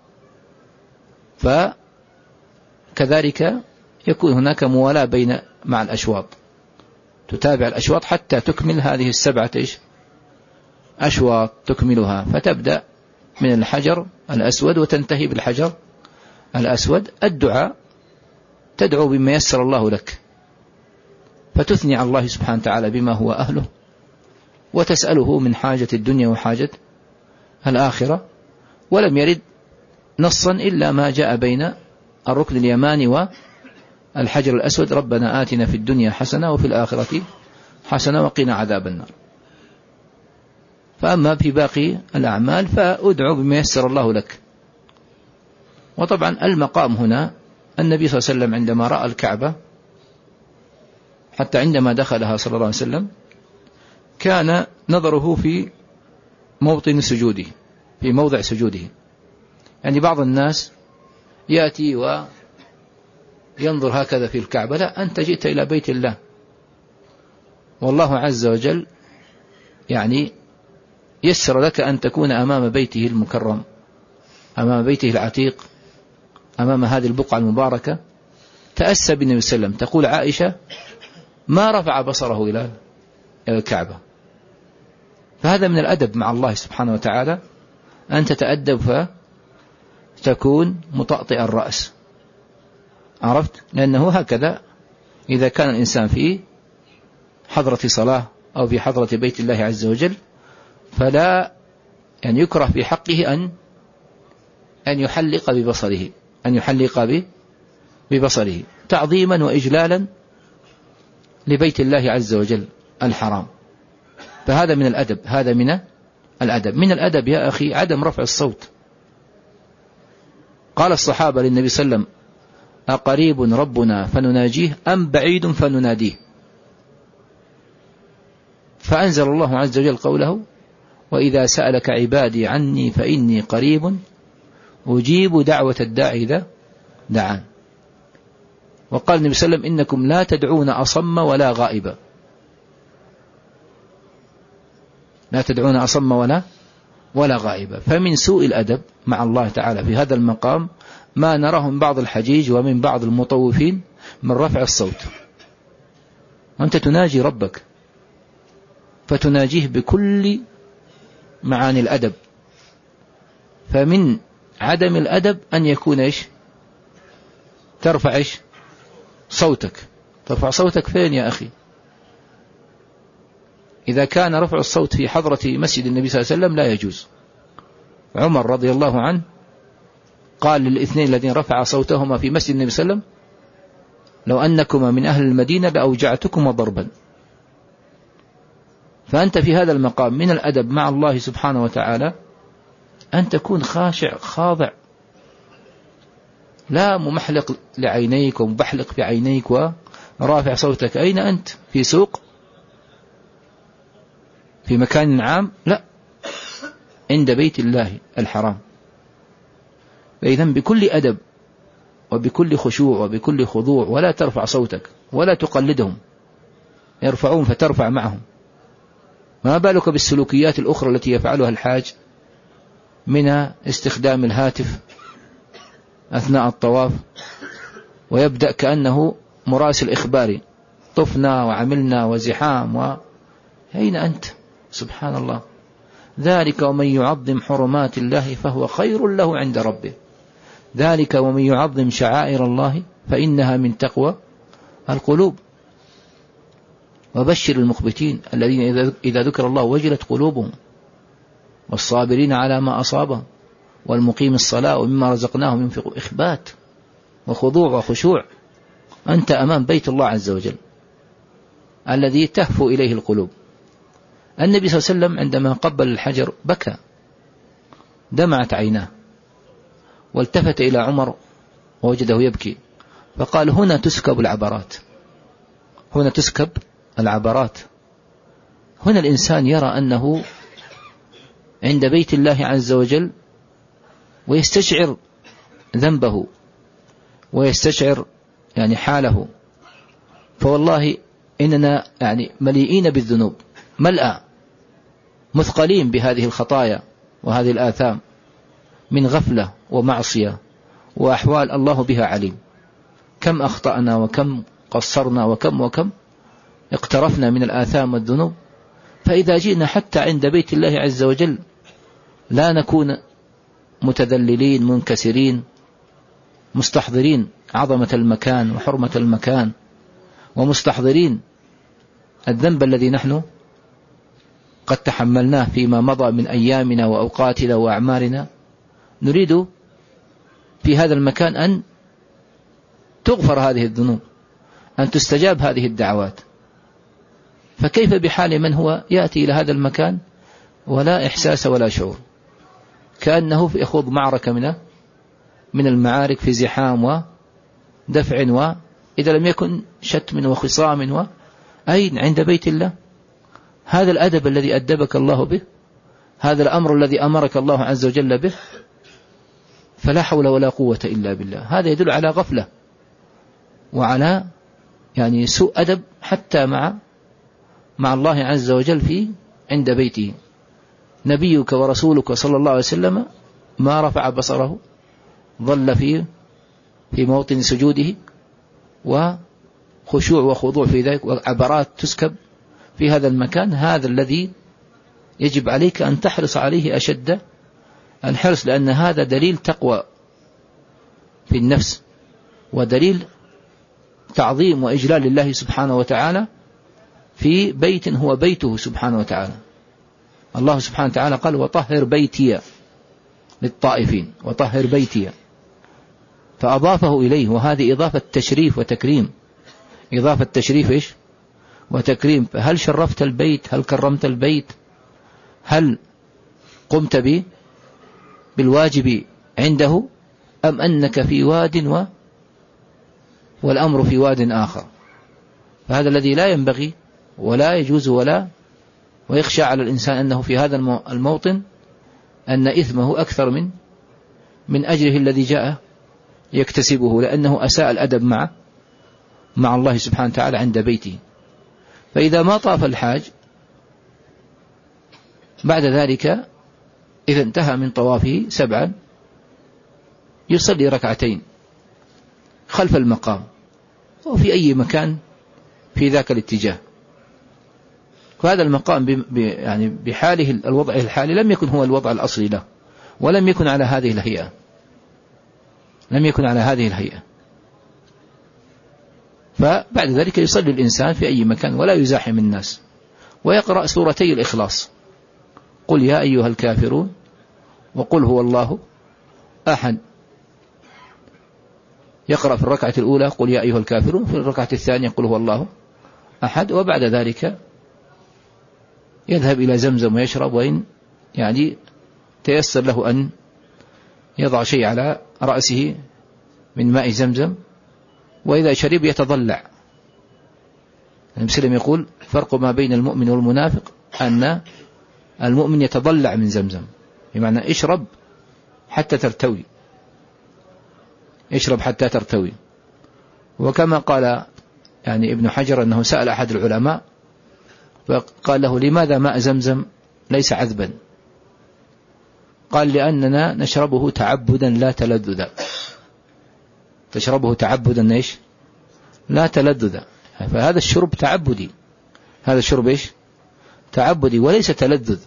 فكذلك يكون هناك موالاة بين مع الأشواط، تتابع الأشواط حتى تكمل هذه السبعة أشواط تكملها، فتبدأ من الحجر الأسود وتنتهي بالحجر الأسود. الدعاء تدعو بما يسر الله لك، فتثني على الله سبحانه وتعالى بما هو أهله، وتسأله من حاجة الدنيا وحاجة الآخرة. ولم يرد نصا إلا ما جاء بين الركن اليماني والحجر الأسود: ربنا آتنا في الدنيا حسنة وفي الآخرة حسنة وقنا عذاب النار. فأما في باقي الأعمال فأدعو بما يسر الله لك. وطبعا المقام هنا النبي صلى الله عليه وسلم عندما رأى الكعبة، حتى عندما دخلها صلى الله عليه وسلم، كان نظره في موطن سجوده، في موضع سجوده. يعني بعض الناس يأتي وينظر هكذا في الكعبة، لا، أنت جئت إلى بيت الله، والله عز وجل يعني يسر لك أن تكون أمام بيته المكرم، أمام بيته العتيق، أمام هذه البقعة المباركة. تأسى بالنبي صلى الله عليه وسلم. تقول عائشة: ما رفع بصره إلى الكعبة. فهذا من الأدب مع الله سبحانه وتعالى، أن تتأدب فتكون مطأطئ الرأس. عرفت؟ لأنه هكذا إذا كان الإنسان في حضرة صلاة أو في حضرة بيت الله عز وجل، فلا يعني يكره في حقه أن أن يحلق ببصره أن يحلق ببصره تعظيما وإجلالا لبيت الله عز وجل الحرام. فهذا من الأدب هذا من الأدب من الأدب يا أخي عدم رفع الصوت. قال الصحابة للنبي صلى الله عليه وسلم: أقريب ربنا فنناجيه أم بعيد فنناديه؟ فأنزل الله عز وجل قوله: وإذا سألك عبادي عني فإني قريب أجيب دعوة الداعي إذا دعان. وقال النبي صلى الله عليه وسلم: إنكم لا تدعون أصم ولا غائبا. لا تدعون أصم ولا ولا غائبا. فمن سوء الأدب مع الله تعالى في هذا المقام ما نراه من بعض الحجيج ومن بعض المطوفين من رفع الصوت. وأنت تناجي ربك، فتناجيه بكل معاني الأدب. فمن عدم الأدب أن يكون إيش؟ ترفع إيش؟ صوتك. ترفع صوتك فين يا أخي؟ إذا كان رفع الصوت في حضرة مسجد النبي صلى الله عليه وسلم لا يجوز. عمر رضي الله عنه قال للاثنين الذين رفع صوتهما في مسجد النبي صلى الله عليه وسلم: لو أنكما من أهل المدينة لأوجعتكما ضربا. فأنت في هذا المقام من الأدب مع الله سبحانه وتعالى أن تكون خاشع خاضع، لا ممحلق لعينيك ومبحلق في عينيك ورافع صوتك. أين أنت؟ في سوق؟ في مكان عام؟ لا، عند بيت الله الحرام. فإذا بكل أدب وبكل خشوع وبكل خضوع، ولا ترفع صوتك ولا تقلدهم، يرفعون فترفع معهم. ما بالك بالسلوكيات الأخرى التي يفعلها الحاج من استخدام الهاتف أثناء الطواف، ويبدأ كأنه مراسل إخباري: طفنا وعملنا وزحام و... أين أنت؟ سبحان الله. ذلك ومن يعظم حرمات الله فهو خير له عند ربه. ذلك ومن يعظم شعائر الله فإنها من تقوى القلوب. وبشر المخبتين الذين إذا ذكر الله وجلت قلوبهم، والصابرين على ما أصابهم، والمقيم الصلاة ومما رزقناهم ينفق. إخبات وخضوع وخشوع. أنت أمام بيت الله عز وجل الذي تهفو إليه القلوب. النبي صلى الله عليه وسلم عندما قبل الحجر بكى، دمعت عيناه، والتفت إلى عمر ووجده يبكي، فقال: هنا تسكب العبرات، هنا تسكب العبرات. هنا الإنسان يرى أنه عند بيت الله عز وجل، ويستشعر ذنبه ويستشعر يعني حاله. فوالله إننا يعني مليئين بالذنوب، ملأ مثقلين بهذه الخطايا وهذه الآثام من غفلة ومعصية وأحوال الله بها عليم. كم أخطأنا وكم قصرنا وكم وكم اقترفنا من الآثام والذنوب. فإذا جئنا حتى عند بيت الله عز وجل لا نكون متذللين منكسرين مستحضرين عظمة المكان وحرمة المكان، ومستحضرين الذنب الذي نحن قد تحملناه فيما مضى من أيامنا وأوقاتنا وأعمارنا. نريد في هذا المكان أن تغفر هذه الذنوب، أن تستجاب هذه الدعوات. فكيف بحال من هو يأتي إلى هذا المكان ولا إحساس ولا شعور، كأنه يخوض معركة من من المعارك في زحام ودفع، وإذا لم يكن شتم وخصام و أين عند بيت الله. هذا الأدب الذي أدبك الله به، هذا الأمر الذي أمرك الله عز وجل به، فلا حول ولا قوة إلا بالله. هذا يدل على غفلة وعلى يعني سوء أدب حتى مع مع الله عز وجل في عند بيته. نبيك ورسولك صلى الله عليه وسلم ما رفع بصره، ظل في في موطن سجوده وخشوع وخضوع في ذلك، وعبرات تسكب في هذا المكان. هذا الذي يجب عليك أن تحرص عليه أشد الحرص، لأن هذا دليل تقوى في النفس، ودليل تعظيم وإجلال لله سبحانه وتعالى في بيت هو بيته سبحانه وتعالى. الله سبحانه وتعالى قال: وطهر بيتي للطائفين، وطهر بيتي، فأضافه إليه، وهذه إضافة تشريف وتكريم. إضافة تشريف إيش؟ وتكريم. فهل شرفت البيت؟ هل كرمت البيت؟ هل قمت به بالواجب عنده، أم أنك في واد و والأمر في واد آخر؟ فهذا الذي لا ينبغي ولا يجوز، ولا ويخشى على الإنسان أنه في هذا الموطن أن إثمه أكثر من من أجره الذي جاء يكتسبه، لأنه أساء الأدب مع مع الله سبحانه وتعالى عند بيته. فإذا ما طاف الحاج بعد ذلك إذا انتهى من طوافه سبعا يصلي ركعتين خلف المقام، أو في أي مكان في ذاك الاتجاه. فهذا المقام يعني بحاله الوضع الحالي لم يكن هو الوضع الأصلي له، ولم يكن على هذه الهيئة، لم يكن على هذه الهيئة. فبعد ذلك يصلي الإنسان في أي مكان ولا يزاحم الناس، ويقرأ سورتي الإخلاص، قل يا أيها الكافرون وقل هو الله أحد. يقرأ في الركعة الأولى قل يا أيها الكافرون، في الركعة الثانية قل هو الله أحد، وبعد ذلك يذهب إلى زمزم ويشرب، وإن يعني تيسر له أن يضع شيء على رأسه من ماء زمزم، وإذا شرب يتضلع. المسلم يقول فرق ما بين المؤمن والمنافق أن المؤمن يتضلع من زمزم، بمعنى اشرب حتى ترتوي، اشرب حتى ترتوي. وكما قال يعني ابن حجر أنه سأل أحد العلماء فقال له لماذا ماء زمزم ليس عذبا؟ قال لأننا نشربه تعبدا لا تلذذا. تشربه تعبدا ايش؟ لا تلذذا. فهذا الشرب تعبدي، هذا الشرب ايش؟ تعبدي وليس تلذذ.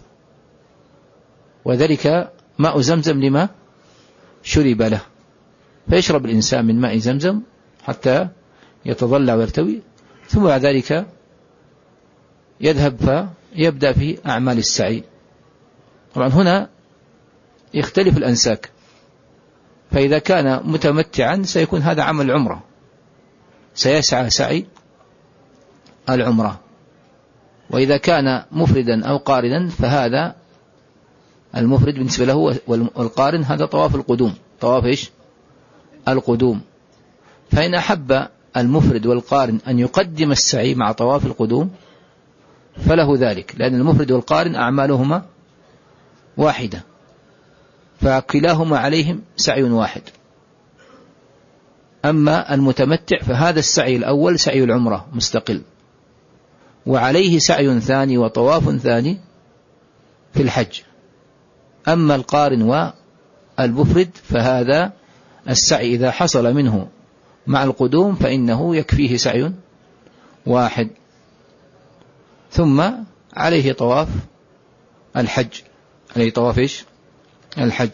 وذلك ماء زمزم لما شرب له، فيشرب الإنسان من ماء زمزم حتى يتضلع ويرتوي، ثم بعد ذلك يذهب فيبدأ في أعمال السعي. طبعا هنا يختلف الأنساك، فإذا كان متمتعا سيكون هذا عمل العمرة، سيسعى سعي العمرة. وإذا كان مفردا أو قارنا فهذا المفرد بالنسبة له والقارن هذا طواف القدوم، طواف إيش؟ القدوم. فإن أحب المفرد والقارن أن يقدم السعي مع طواف القدوم فله ذلك، لأن المفرد والقارن أعمالهما واحدة، فكلاهما عليهم سعي واحد. أما المتمتع فهذا السعي الأول سعي العمرة مستقل، وعليه سعي ثاني وطواف ثاني في الحج. أما القارن والمفرد فهذا السعي إذا حصل منه مع القدوم فإنه يكفيه سعي واحد، ثم عليه طواف الحج، عليه طواف إيش؟ الحج.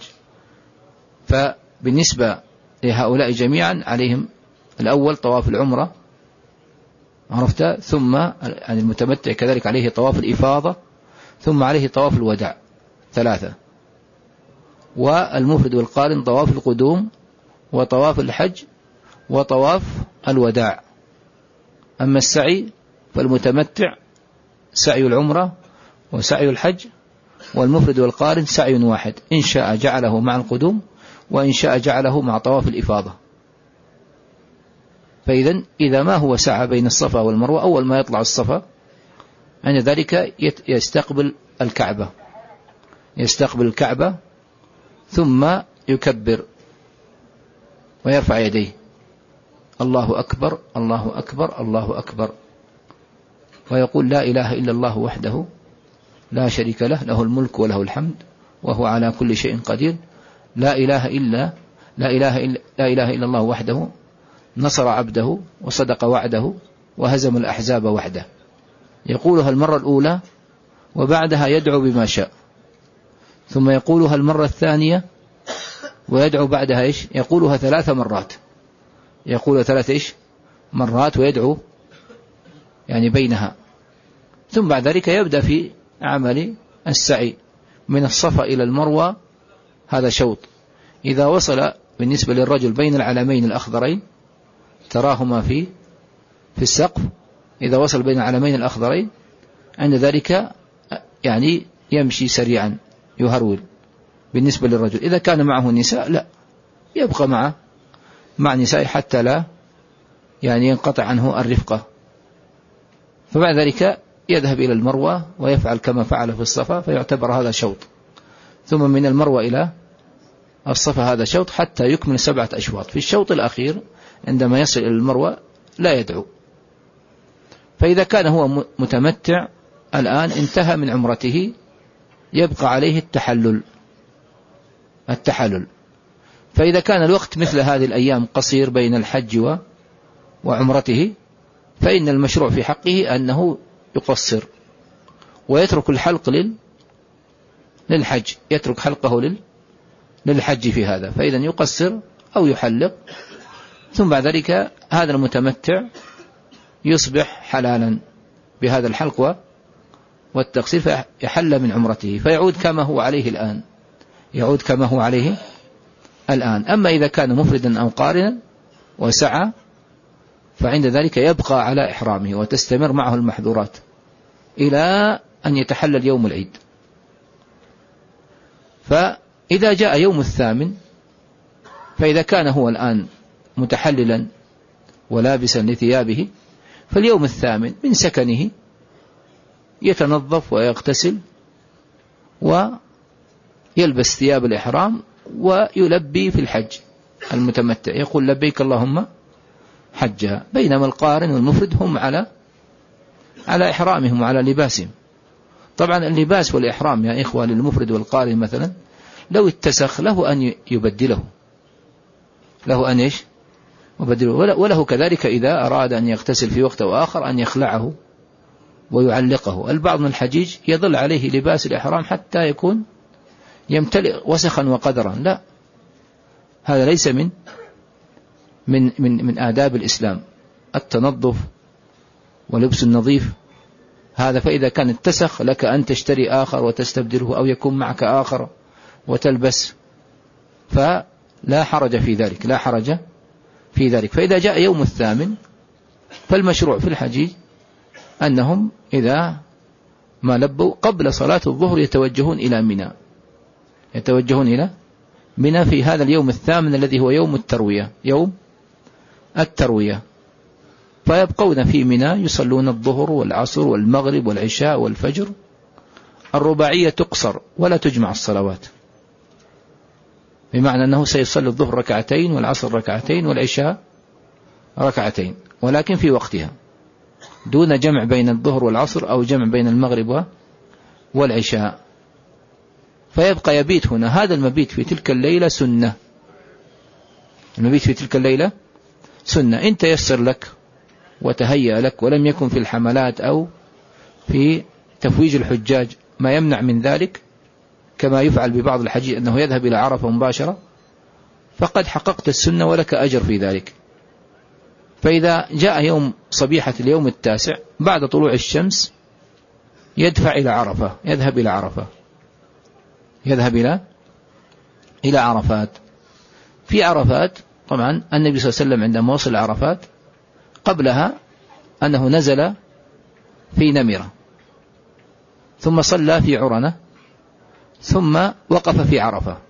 فبالنسبة لهؤلاء جميعا عليهم الأول طواف العمرة، عرفت، ثم يعني المتمتع كذلك عليه طواف الإفاضة، ثم عليه طواف الوداع ثلاثة، والمفرد والقارن طواف القدوم وطواف الحج وطواف الوداع. أما السعي فالمتمتع سعي العمرة وسعي الحج، والمفرد والقارن سعي واحد، إن شاء جعله مع القدوم وإن شاء جعله مع طواف الإفاضة. فإذا إذا ما هو سعى بين الصفا والمروة أول ما يطلع الصفا عند ذلك يستقبل الكعبة، يستقبل الكعبة ثم يكبر ويرفع يديه، الله أكبر الله أكبر الله أكبر، ويقول لا إله إلا الله وحده لا شريك له، له الملك وله الحمد وهو على كل شيء قدير، لا إله إلا لا إله إلا لا إله إلا الله وحده نصر عبده وصدق وعده وهزم الأحزاب وحده. يقولها المرة الأولى وبعدها يدعو بما شاء، ثم يقولها المرة الثانية ويدعو بعدها إيش؟ يقولها ثلاث مرات، يقول ثلاث إيش؟ مرات، ويدعو يعني بينها. ثم بعد ذلك يبدأ في عمل السعي من الصفا إلى المروة، هذا شوط. إذا وصل بالنسبة للرجل بين العلمين الأخضرين تراهما في في السقف، إذا وصل بين العلمين الأخضرين عند ذلك يعني يمشي سريعا يهرول بالنسبة للرجل. إذا كان معه النساء لا، يبقى مع مع النساء حتى لا يعني ينقطع عنه الرفقة. فبعد ذلك يذهب إلى المروة ويفعل كما فعل في الصفا، فيعتبر هذا شوط. ثم من المروة إلى الصفا هذا شوط حتى يكمل سبعة أشواط. في الشوط الأخير عندما يصل إلى المروة لا يدعو. فإذا كان هو متمتع الآن انتهى من عمرته، يبقى عليه التحلل التحلل فإذا كان الوقت مثل هذه الأيام قصير بين الحج وعمرته فإن المشروع في حقه أنه يقصر ويترك الحلق لل للحج، يترك حلقه لل للحج في هذا، فإذا يقصر أو يحلق، ثم بعد ذلك هذا المتمتع يصبح حلالا بهذا الحلق والتقصير، فيحل من عمرته فيعود كما هو عليه الآن، يعود كما هو عليه الآن. أما إذا كان مفردا أو قارنا وسعى فعند ذلك يبقى على إحرامه وتستمر معه المحظورات إلى أن يتحلل يوم العيد. فإذا جاء يوم الثامن، فإذا كان هو الآن متحللا ولابسا لثيابه، فاليوم الثامن من سكنه يتنظف ويغتسل ويلبس ثياب الإحرام ويلبي في الحج. المتمتع يقول لبيك اللهم حجا، بينما القارن والمفرد هم على على إحرامهم وعلى لباسهم. طبعا اللباس والإحرام يا إخوة للمفرد والقارن مثلا لو اتسخ له أن يبدله، له أن إيش يبدله، وله كذلك إذا أراد أن يغتسل في وقت آخر أن يخلعه ويعلقه. البعض من الحجيج يظل عليه لباس الإحرام حتى يكون يمتلئ وسخا وقدرا، لا، هذا ليس من من من من آداب الإسلام. التنظف ولبس النظيف هذا، فإذا كان اتسخ لك أن تشتري آخر وتستبدله، أو يكون معك آخر وتلبس، فلا حرج في ذلك، لا حرج في ذلك. فإذا جاء يوم الثامن فالمشروع في الحجيج أنهم إذا ما لبوا قبل صلاة الظهر يتوجهون إلى منى، يتوجهون إلى منى في هذا اليوم الثامن الذي هو يوم التروية، يوم التروية. فيبقون في منى يصلون الظهر والعصر والمغرب والعشاء والفجر. الرباعية تقصر ولا تجمع الصلوات، بمعنى أنه سيصلي الظهر ركعتين والعصر ركعتين والعشاء ركعتين، ولكن في وقتها دون جمع بين الظهر والعصر أو جمع بين المغرب والعشاء. فيبقى يبيت هنا. هذا المبيت في تلك الليلة سنة، المبيت في تلك الليلة سنة إن تيسر لك وتهيأ لك ولم يكن في الحملات أو في تفويج الحجاج ما يمنع من ذلك، كما يفعل ببعض الحجيج أنه يذهب إلى عرفة مباشرة، فقد حققت السنة ولك أجر في ذلك. فإذا جاء يوم صبيحة اليوم التاسع بعد طلوع الشمس يدفع إلى عرفة، يذهب إلى عرفة، يذهب إلى إلى عرفات. في عرفات طبعا النبي صلى الله عليه وسلم عندما وصل عرفات قبلها أنه نزل في نمرة، ثم صلى في عرنة، ثم وقف في عرفة.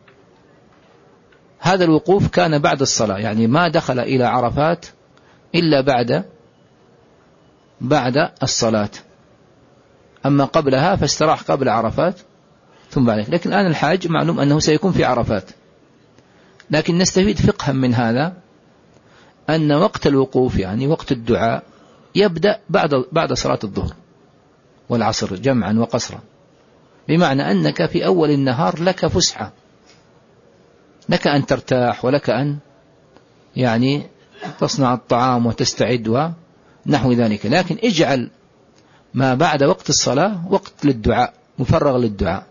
هذا الوقوف كان بعد الصلاة، يعني ما دخل إلى عرفات إلا بعد بعد الصلاة. أما قبلها فاستراح قبل عرفات ثم بعد. لكن الآن الحاج معلوم أنه سيكون في عرفات، لكن نستفيد فقها من هذا أن وقت الوقوف يعني وقت الدعاء يبدأ بعد بعد صلاة الظهر والعصر جمعا وقصرا، بمعنى أنك في أول النهار لك فسحة، لك أن ترتاح ولك أن يعني تصنع الطعام وتستعد ونحو ذلك، لكن اجعل ما بعد وقت الصلاة وقت للدعاء، مفرغ للدعاء.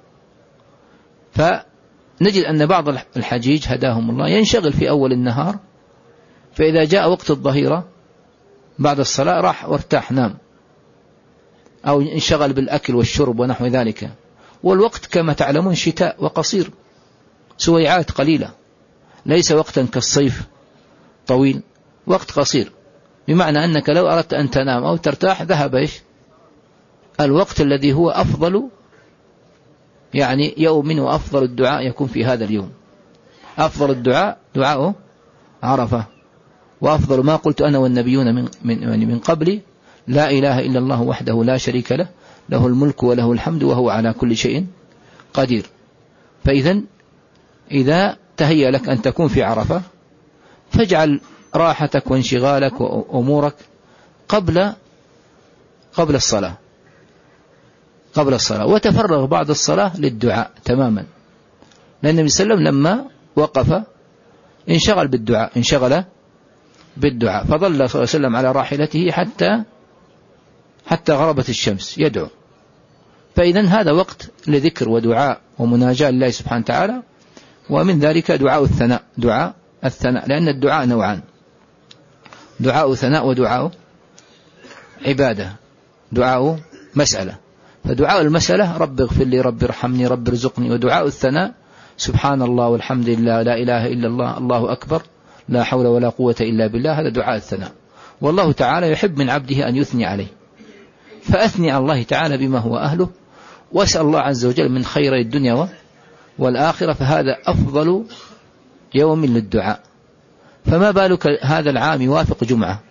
فنجد أن بعض الحجيج هداهم الله ينشغل في أول النهار، فإذا جاء وقت الظهيرة بعد الصلاة راح وارتاح نام، أو انشغل بالأكل والشرب ونحو ذلك. والوقت كما تعلمون شتاء وقصير، سويعات قليلة، ليس وقتا كالصيف طويل، وقت قصير، بمعنى أنك لو أردت أن تنام أو ترتاح ذهب إيش الوقت الذي هو أفضل يعني يوم، وأفضل الدعاء يكون في هذا اليوم. أفضل الدعاء دعاء عرفة، وأفضل ما قلت أنا والنبيون من, من, من قبلي لا إله إلا الله وحده لا شريك له، له الملك وله الحمد وهو على كل شيء قدير. فإذا إذا تهيأ لك أن تكون في عرفة فاجعل راحتك وانشغالك وأمورك قبل قبل الصلاة قبل الصلاة وتفرغ بعد الصلاة للدعاء تماما، لأن النبي صلى الله عليه وسلم لما وقف انشغل بالدعاء، انشغل بالدعاء، فظل صلى الله عليه وسلم على راحلته حتى حتى غربت الشمس يدعو. فإذا هذا وقت لذكر ودعاء ومناجاة لله سبحانه وتعالى. ومن ذلك دعاء الثناء، دعاء الثناء، لأن الدعاء نوعان: دعاء ثناء ودعاء عبادة، دعاء مسألة. فدعاء المسألة رب اغفر لي، رب ارحمني، رب ارزقني. ودعاء الثناء سبحان الله والحمد لله لا إله إلا الله الله أكبر لا حول ولا قوة إلا بالله، هذا دعاء الثناء. والله تعالى يحب من عبده أن يثني عليه، فأثني على الله تعالى بما هو أهله، واسأل الله عز وجل من خير الدنيا والآخرة، فهذا أفضل يوم للدعاء. فما بالك هذا العام يوافق جمعة؟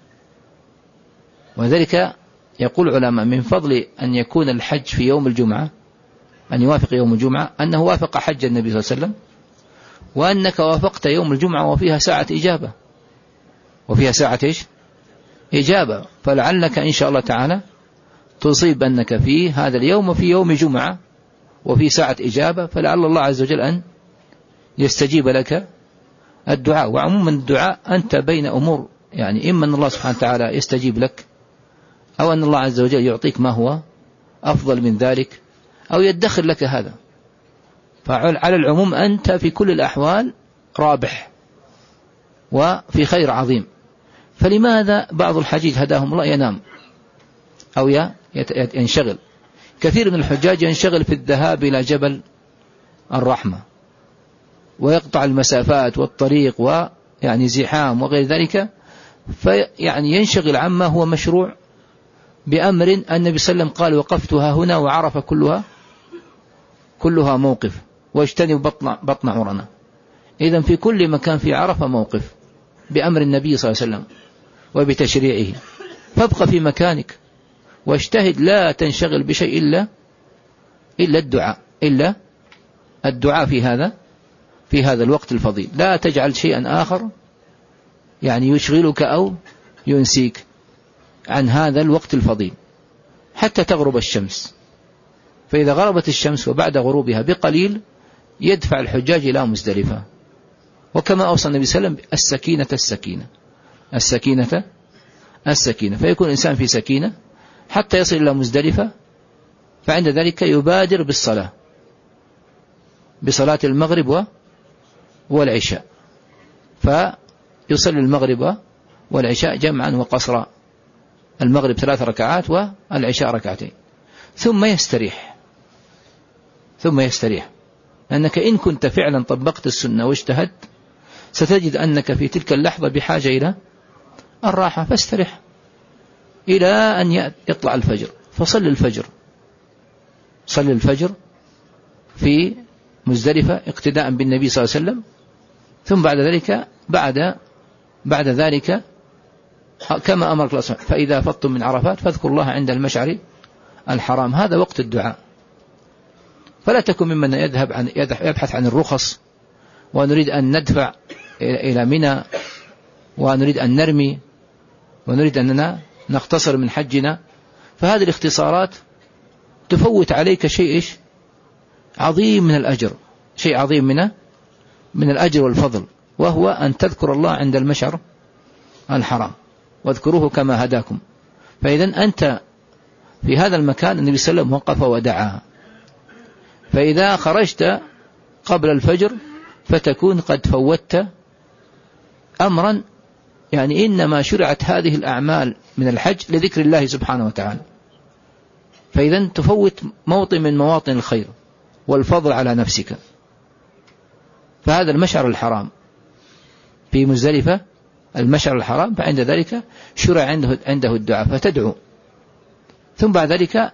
وذلك يقول العلماء من فضل أن يكون الحج في يوم الجمعة، أن يوافق يوم الجمعة، أنه وافق حج النبي صلى الله عليه وسلم، وأنك وافقت يوم الجمعة وفيها ساعة إجابة، وفيها ساعة إيش؟ إجابة. فلعلك إن شاء الله تعالى تصيب أنك في هذا اليوم وفي يوم جمعة وفي ساعة إجابة، فلعل الله عز وجل أن يستجيب لك الدعاء. وعموما الدعاء أنت بين أمور، يعني إما أن الله سبحانه وتعالى يستجيب لك، أو أن الله عز وجل يعطيك ما هو أفضل من ذلك، أو يدخر لك هذا. فعلى العموم أنت في كل الأحوال رابح وفي خير عظيم. فلماذا بعض الحجيج هداهم الله ينام أو ينشغل؟ كثير من الحجاج ينشغل في الذهاب إلى جبل الرحمة ويقطع المسافات والطريق ويعني زحام وغير ذلك، فيعني ينشغل عما هو مشروع بأمر النبي صلى الله عليه وسلم قال وقفتها هنا وعرف كلها كلها موقف، واجتنب بطن, بطن عرنا. إذن في كل مكان في عرفة موقف بأمر النبي صلى الله عليه وسلم وبتشريعه، فابقى في مكانك واجتهد، لا تنشغل بشيء إلا إلا الدعاء إلا الدعاء في هذا في هذا الوقت الفضيل. لا تجعل شيئا آخر يعني يشغلك أو ينسيك عن هذا الوقت الفضيل حتى تغرب الشمس. فإذا غربت الشمس وبعد غروبها بقليل يدفع الحجاج إلى مزدلفة، وكما أوصى النبي صلى الله عليه وسلم السكينة السكينة السكينة السكينة، فيكون الإنسان في سكينة حتى يصل إلى مزدلفة، فعند ذلك يبادر بالصلاة بصلاة المغرب والعشاء، فيصلي المغرب والعشاء جمعا وقصرا، المغرب ثلاث ركعات والعشاء ركعتين، ثم يستريح ثم يستريح أنك إن كنت فعلا طبقت السنة واجتهدت ستجد أنك في تلك اللحظة بحاجة إلى الراحة، فاستريح إلى أن يطلع الفجر، فصل الفجر صل الفجر في مزدلفة اقتداء بالنبي صلى الله عليه وسلم. ثم بعد ذلك بعد بعد ذلك كما أمرك الله سبحانه، فإذا فضتم من عرفات فاذكروا الله عند المشعر الحرام. هذا وقت الدعاء، فلا تكن ممن يذهب عن يبحث عن الرخص، ونريد أن ندفع إلى منى، ونريد أن نرمي، ونريد أننا نختصر من حجنا. فهذه الاختصارات تفوت عليك شيء إيش عظيم من الأجر، شيء عظيم من من الأجر والفضل، وهو أن تذكر الله عند المشعر الحرام، واذكروه كما هداكم. فإذا أنت في هذا المكان النبي صلى الله عليه وسلم وقف ودعا، فإذا خرجت قبل الفجر فتكون قد فوتت أمرا، يعني إنما شرعت هذه الأعمال من الحج لذكر الله سبحانه وتعالى، فإذا تفوت موطن من مواطن الخير والفضل على نفسك. فهذا المشعر الحرام في مزدلفة، المشعر الحرام، فعند ذلك شرع عنده عنده الدعاء، فتدعو، ثم بعد ذلك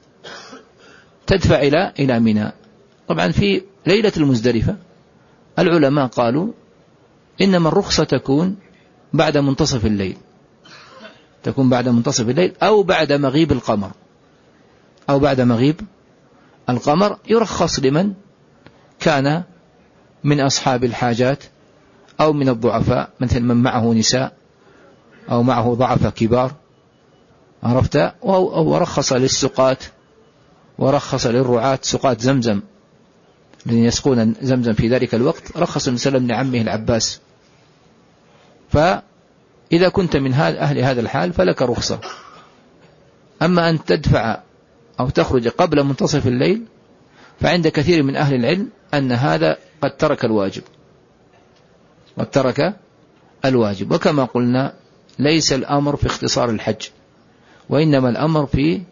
تدفع إلى إلى منى. طبعا في ليلة المزدلفة العلماء قالوا إنما الرخصة تكون بعد منتصف الليل، تكون بعد منتصف الليل أو بعد مغيب القمر، أو بعد مغيب القمر. يرخص لمن كان من أصحاب الحاجات أو من الضعفاء، مثل من معه نساء أو معه ضعفاء كبار، عرفت، ورخص للسقاة، ورخص للرعاة سقاة زمزم الذين يسقون زمزم في ذلك الوقت، رخص النبي صلى الله عليه وسلم لعمه العباس. إذا كنت من أهل هذا الحال فلك رخصة. أما أن تدفع أو تخرج قبل منتصف الليل فعند كثير من أهل العلم أن هذا قد ترك الواجب، قد ترك الواجب. وكما قلنا ليس الأمر في اختصار الحج، وإنما الأمر في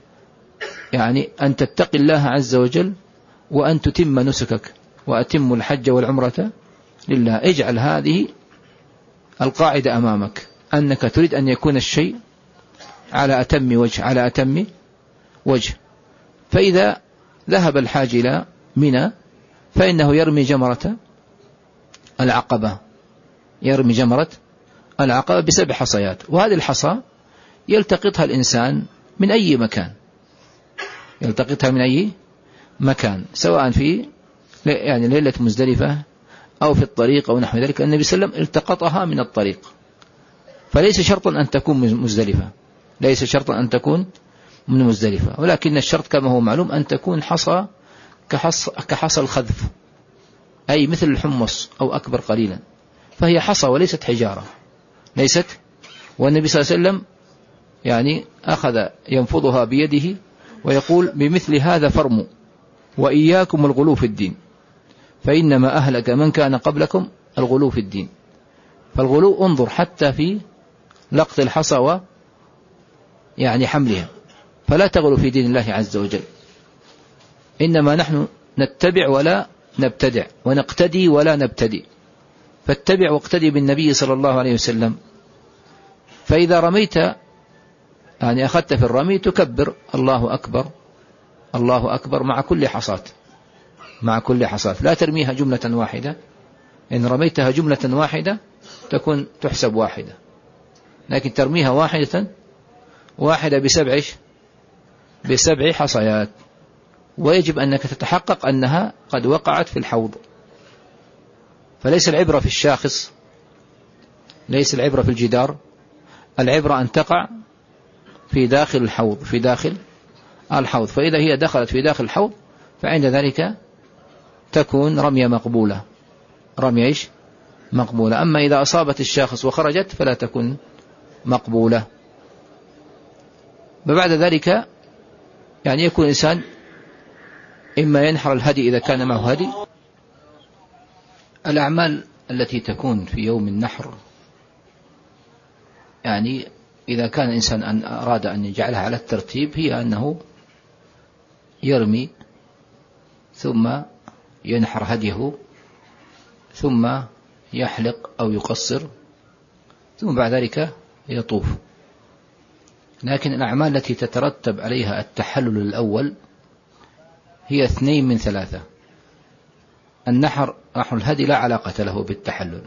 يعني أن تتقي الله عز وجل وأن تتم نسكك، وأتم الحج والعمرة لله. اجعل هذه القاعدة أمامك، أنك تريد أن يكون الشيء على أتم وجه على أتم وجه. فإذا ذهب الحاج إلى منى فإنه يرمي جمرة العقبة، يرمي جمرة العقبة بسبع حصيات، وهذه الحصى يلتقطها الإنسان من أي مكان، يلتقطها من أي مكان، سواء في يعني ليلة مزدلفة أو في الطريق أو نحو ذلك. النبي صلى الله عليه وسلم التقطها من الطريق، فليس شرطا أن تكون مزدلفة، ليس شرطا أن تكون من مزدلفة، ولكن الشرط كما هو معلوم أن تكون حصى كحصى, كحصى الخذف، أي مثل الحمص أو أكبر قليلا، فهي حصى وليست حجارة، ليست. والنبي صلى الله عليه وسلم يعني أخذ ينفضها بيده ويقول بمثل هذا فرموا وإياكم الغلو في الدين فإنما أهلك من كان قبلكم الغلو في الدين. فالغلو انظر حتى في لقط الحصى و يعني حملها، فلا تغلو في دين الله عز وجل. إنما نحن نتبع ولا نبتدع، ونقتدي ولا نبتدي، فاتبع واقتدي بالنبي صلى الله عليه وسلم. فإذا رميت يعني أخذت في الرمي تكبر الله أكبر الله أكبر مع كل حصاة، مع كل حصاة، لا ترميها جملة واحدة. إن رميتها جملة واحدة تكون تحسب واحدة، لكن ترميها واحدة واحدة بسبع بسبع حصيات، ويجب أنك تتحقق أنها قد وقعت في الحوض. فليس العبرة في الشاخص، ليس العبرة في الجدار، العبرة أن تقع في داخل الحوض، في داخل الحوض. فإذا هي دخلت في داخل الحوض فعند ذلك تكون رمية مقبولة، رمية إيش مقبولة. أما إذا أصابت الشاخص وخرجت فلا تكون مقبولة. وبعد ذلك يعني يكون الإنسان إما ينحر الهدي إذا كان معه هدي. الأعمال التي تكون في يوم النحر يعني إذا كان الإنسان أن أراد أن يجعلها على الترتيب هي أنه يرمي ثم ينحر هديه ثم يحلق أو يقصر ثم بعد ذلك يطوف. لكن الأعمال التي تترتب عليها التحلل الأول هي اثنين من ثلاثة. النحر نحر الهدي لا علاقة له بالتحلل،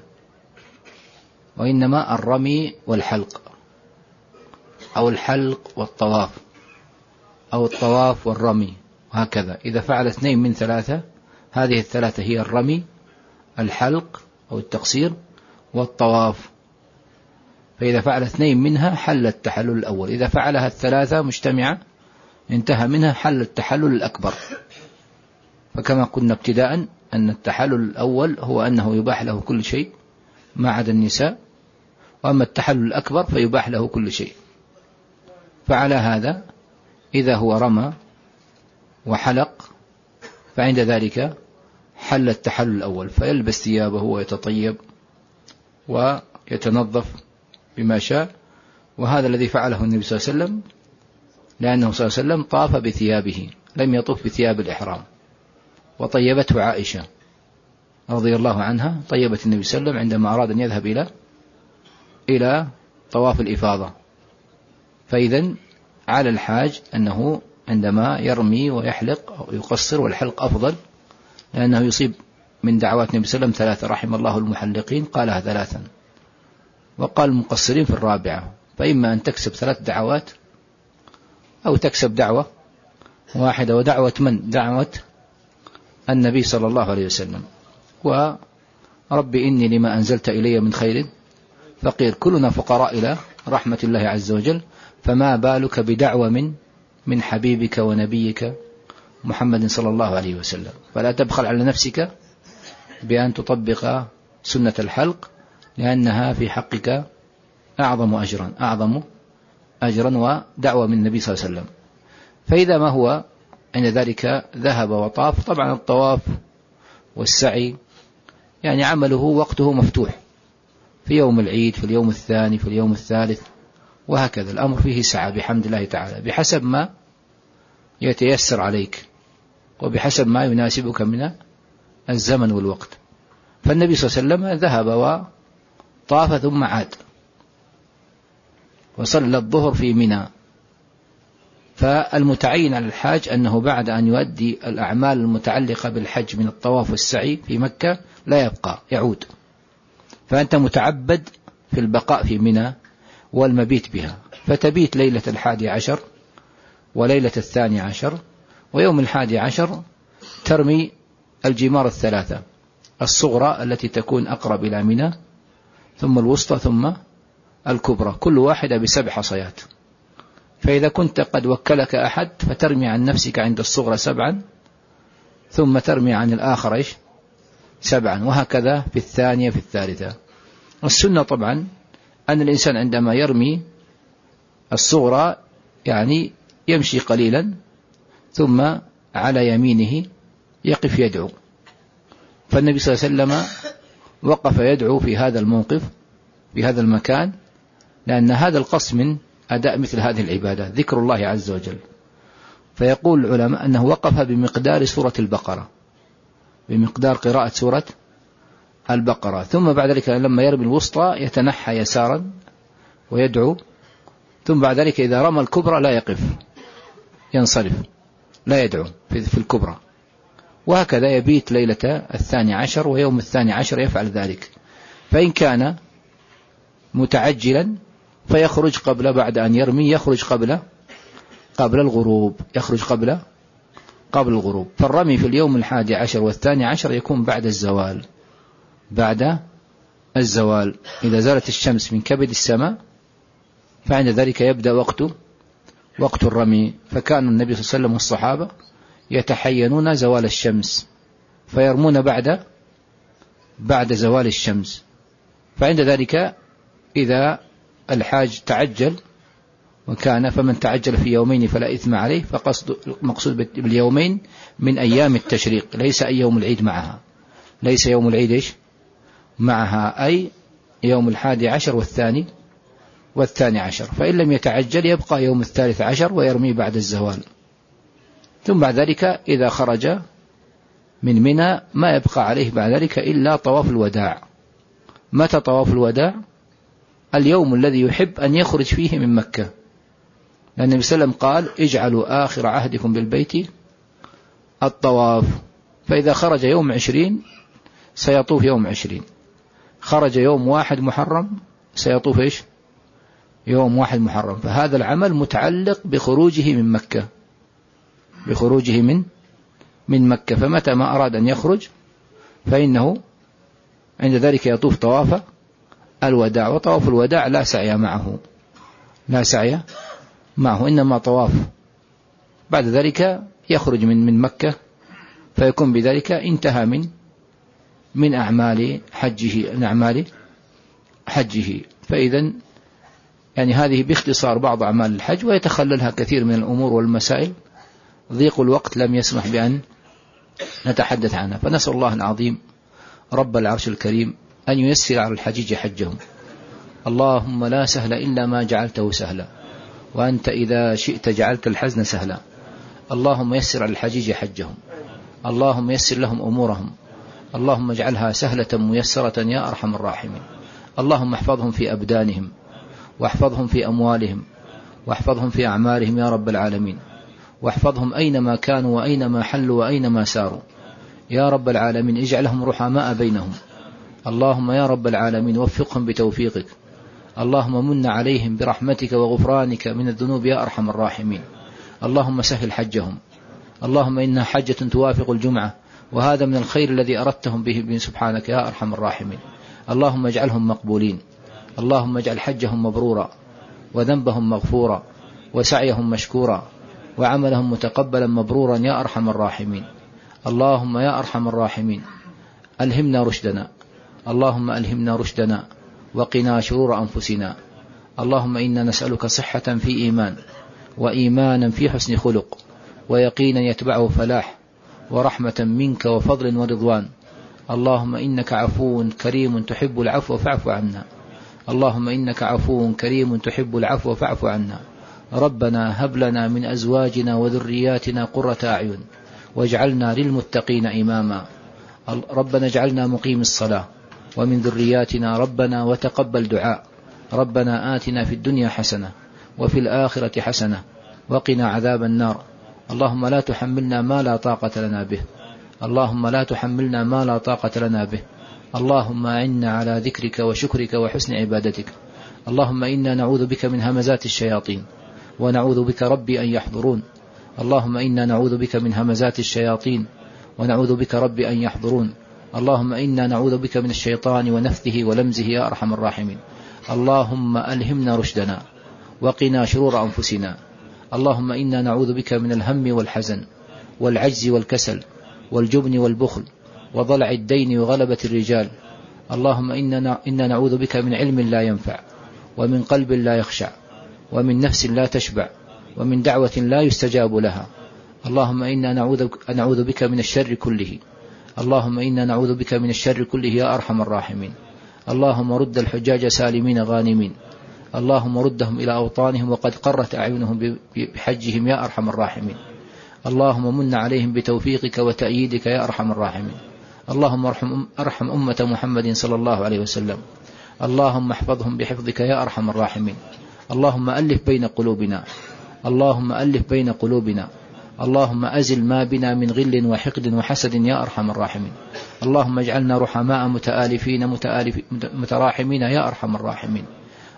وإنما الرمي والحلق، أو الحلق والطواف، أو الطواف والرمي، وهكذا. إذا فعل اثنين من ثلاثة هذه الثلاثة هي الرمي، الحلق أو التقصير، والطواف. فإذا فعل اثنين منها حل التحلل الأول، إذا فعلها الثلاثة مجتمعة انتهى منها حل التحلل الأكبر. فكما قلنا ابتداء أن التحلل الأول هو أنه يباح له كل شيء ما عدا النساء، وأما التحلل الأكبر فيباح له كل شيء. فعلى هذا إذا هو رمى وحلق فعند ذلك حل التحلل الأول، فيلبس ثيابه ويتطيب ويتنظف بما شاء. وهذا الذي فعله النبي صلى الله عليه وسلم، لأنه صلى الله عليه وسلم طاف بثيابه، لم يطوف بثياب الإحرام. وطيبته عائشة رضي الله عنها، طيبت النبي صلى الله عليه وسلم عندما أراد أن يذهب إلى إلى طواف الإفاضة. فإذن على الحاج أنه عندما يرمي ويحلق أو يقصر، والحلق أفضل لأنه يصيب من دعوات النبي صلى الله عليه وسلم ثلاثة، رحم الله المحلقين قالها ثلاثا، وقال المقصرين في الرابعة. فإما أن تكسب ثلاث دعوات أو تكسب دعوة واحدة. ودعوة من؟ دعوة النبي صلى الله عليه وسلم. ورب إني لما أنزلت إلي من خير فقير. كلنا فقراء إلى رحمة الله عز وجل، فما بالك بدعوة من من حبيبك ونبيك محمد صلى الله عليه وسلم. فلا تبخل على نفسك بأن تطبق سنة الحلق، لأنها في حقك أعظم أجرا أعظم أجرا ودعوة من النبي صلى الله عليه وسلم. فإذا ما هو عند ذلك ذهب وطاف، طبعا الطواف والسعي يعني عمله وقته مفتوح في يوم العيد، في اليوم الثاني، في اليوم الثالث، وهكذا الأمر فيه سعة بحمد الله تعالى بحسب ما يتيسر عليك وبحسب ما يناسبك من الزمن والوقت. فالنبي صلى الله عليه وسلم ذهب وطاف ثم عاد وصلى الظهر في منى. فالمتعين على الحاج أنه بعد أن يؤدي الأعمال المتعلقة بالحج من الطواف والسعي في مكة لا يبقى، يعود. فأنت متعبد في البقاء في منى والمبيت بها، فتبيت ليلة الحادي عشر وليلة الثاني عشر، ويوم الحادي عشر ترمي الجمار الثلاثة، الصغرى التي تكون أقرب إلى منى، ثم الوسطى، ثم الكبرى، كل واحدة بسبع حصيات. فإذا كنت قد وكلك أحد فترمي عن نفسك عند الصغرى سبعا، ثم ترمي عن الآخر إيش سبعا، وهكذا في الثانية في الثالثة. السنة طبعا أن الإنسان عندما يرمي الصغرى يعني يمشي قليلا، ثم على يمينه يقف يدعو. فالنبي صلى الله عليه وسلم وقف يدعو في هذا الموقف في هذا المكان، لأن هذا القصد من أداء مثل هذه العبادة ذكر الله عز وجل. فيقول العلماء أنه وقف بمقدار سورة البقرة، بمقدار قراءة سورة البقرة. ثم بعد ذلك لما يرمي الوسطى يتنحى يسارا ويدعو، ثم بعد ذلك إذا رمى الكبرى لا يقف، ينصرف، لا يدعو في الكبرى. وهكذا يبيت ليلة الثاني عشر، ويوم الثاني عشر يفعل ذلك. فإن كان متعجلا فيخرج قبل، بعد أن يرمي يخرج قبل قبل الغروب، يخرج قبل قبل الغروب. فالرمي في اليوم الحادي عشر والثاني عشر يكون بعد الزوال، بعد الزوال إذا زالت الشمس من كبد السماء، فعند ذلك يبدأ وقت وقت الرمي. فكان النبي صلى الله عليه وسلم والصحابة يتحينون زوال الشمس فيرمون بعد بعد زوال الشمس. فعند ذلك إذا الحاج تعجل وكان، فمن تعجل في يومين فلا إثم عليه، فقصد المقصود باليومين من أيام التشريق، ليس أي يوم العيد معها، ليس يوم العيد إيش معها، أي يوم الحادي عشر والثاني والثاني عشر. فإن لم يتعجل يبقى يوم الثالث عشر ويرمي بعد الزوال. ثم بعد ذلك إذا خرج من منى ما يبقى عليه بعد ذلك إلا طواف الوداع. متى طواف الوداع؟ اليوم الذي يحب أن يخرج فيه من مكة، لأن النبي صلى الله عليه وسلم قال اجعلوا آخر عهدكم بالبيت الطواف. فإذا خرج يوم عشرين سيطوف يوم عشرين، خرج يوم واحد محرم سيطوف إيش يوم واحد محرم. فهذا العمل متعلق بخروجه من مكة، بخروجه من من مكة. فمتى ما أراد أن يخرج فإنه عند ذلك يطوف طواف الوداع. وطواف الوداع لا سعي معه، لا سعي معه، إنما طواف. بعد ذلك يخرج من من مكة، فيكون بذلك انتهى من من أعمال حجه، من أعمال حجه. فإذا يعني هذه باختصار بعض أعمال الحج، ويتخللها كثير من الأمور والمسائل، ضيق الوقت لم يسمح بأن نتحدث عنها. فنسأل الله العظيم رب العرش الكريم أن ييسر على الحجيج حجهم. اللهم لا سهل إلا ما جعلته سهلا، وأنت إذا شئت جعلت الحزن سهلا. اللهم يسر على الحجيج حجهم، اللهم يسر لهم أمورهم، اللهم اجعلها سهلة ميسرة يا أرحم الراحمين. اللهم احفظهم في أبدانهم، واحفظهم في أموالهم، واحفظهم في أعمالهم يا رب العالمين، واحفظهم أينما كانوا وأينما حلوا وأينما ساروا يا رب العالمين. اجعلهم رحماء بينهم. اللهم يا رب العالمين وفقهم بتوفيقك. اللهم من عليهم برحمتك وغفرانك من الذنوب يا أرحم الراحمين. اللهم سهل حجهم. اللهم إنها حجة توافق الجمعة، وهذا من الخير الذي أردتهم به سبحانك يا أرحم الراحمين. اللهم اجعلهم مقبولين. اللهم اجعل حجهم مبرورا، وذنبهم مغفورا، وسعيهم مشكورا، وعملهم متقبلا مبرورا يا أرحم الراحمين. اللهم يا أرحم الراحمين ألهمنا رشدنا، اللهم ألهمنا رشدنا، وقنا شرور أنفسنا، اللهم إنا نسألك صحة في إيمان، وإيمانا في حسن خلق، ويقينا يتبعه فلاح، ورحمة منك وفضل ورضوان. اللهم إنك عفو كريم تحب العفو فاعف عنا. اللهم إنك عفو كريم تحب العفو فاعف عنا. ربنا هب لنا من أزواجنا وذرياتنا قرة أعين واجعلنا للمتقين إماما. ربنا اجعلنا مقيم الصلاة ومن ذرياتنا ربنا وتقبل دعاء. ربنا آتنا في الدنيا حسنة وفي الآخرة حسنة وقنا عذاب النار. اللهم لا تحملنا ما لا طاقة لنا به. اللهم لا تحملنا ما لا طاقة لنا به. اللهم أعنا على ذكرك وشكرك وحسن عبادتك. اللهم إنا نعوذ بك من همزات الشياطين ونعوذ بك ربي أن يحضرون. اللهم إنا نعوذ بك من همزات الشياطين ونعوذ بك ربي أن يحضرون. اللهم إنا نعوذ بك من الشيطان ونفثه ولمزه يا أرحم الراحمين. اللهم ألهمنا رشدنا وقنا شرور أنفسنا. اللهم إنا نعوذ بك من الهم والحزن والعجز والكسل والجبن والبخل وضلع الدين وغلبة الرجال. اللهم إنا إنا نعوذ بك من علم لا ينفع ومن قلب لا يخشع ومن نفس لا تشبع ومن دعوة لا يستجاب لها. اللهم إنا نعوذ نعوذ بك من الشر كله. اللهم إنا نعوذ بك من الشر كله يا أرحم الراحمين. اللهم رد الحجاج سالمين غانمين. اللهم ردهم إلى أوطانهم وقد قرت أعينهم بحجهم يا أرحم الراحمين. اللهم من عليهم بتوفيقك وتأييدك يا أرحم الراحمين. اللهم ارحم, أرحم أمة محمد صلى الله عليه وسلم. اللهم احفظهم بحفظك يا أرحم الراحمين. اللهم ألف بين قلوبنا. اللهم ألف بين قلوبنا. اللهم أزل ما بنا من غل وحقد وحسد يا أرحم الراحمين. اللهم اجعلنا رحماء متآلفين متآلف متراحمين يا أرحم الراحمين.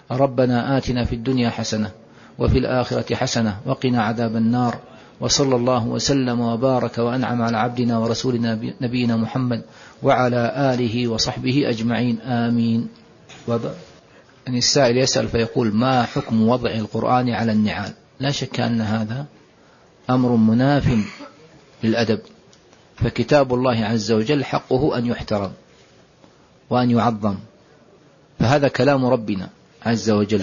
ربنا آتنا في الدنيا حسنة وفي الآخرة حسنة وقنا عذاب النار. وصلى الله وسلم وبارك وأنعم على عبدنا ورسولنا نبينا محمد وعلى آله وصحبه أجمعين آمين. أن السائل يسأل فيقول: ما حكم وضع القرآن على النعال؟ لا شك أن هذا أمر مناف للأدب، فكتاب الله عز وجل حقه أن يحترم وأن يعظم، فهذا كلام ربنا عز وجل،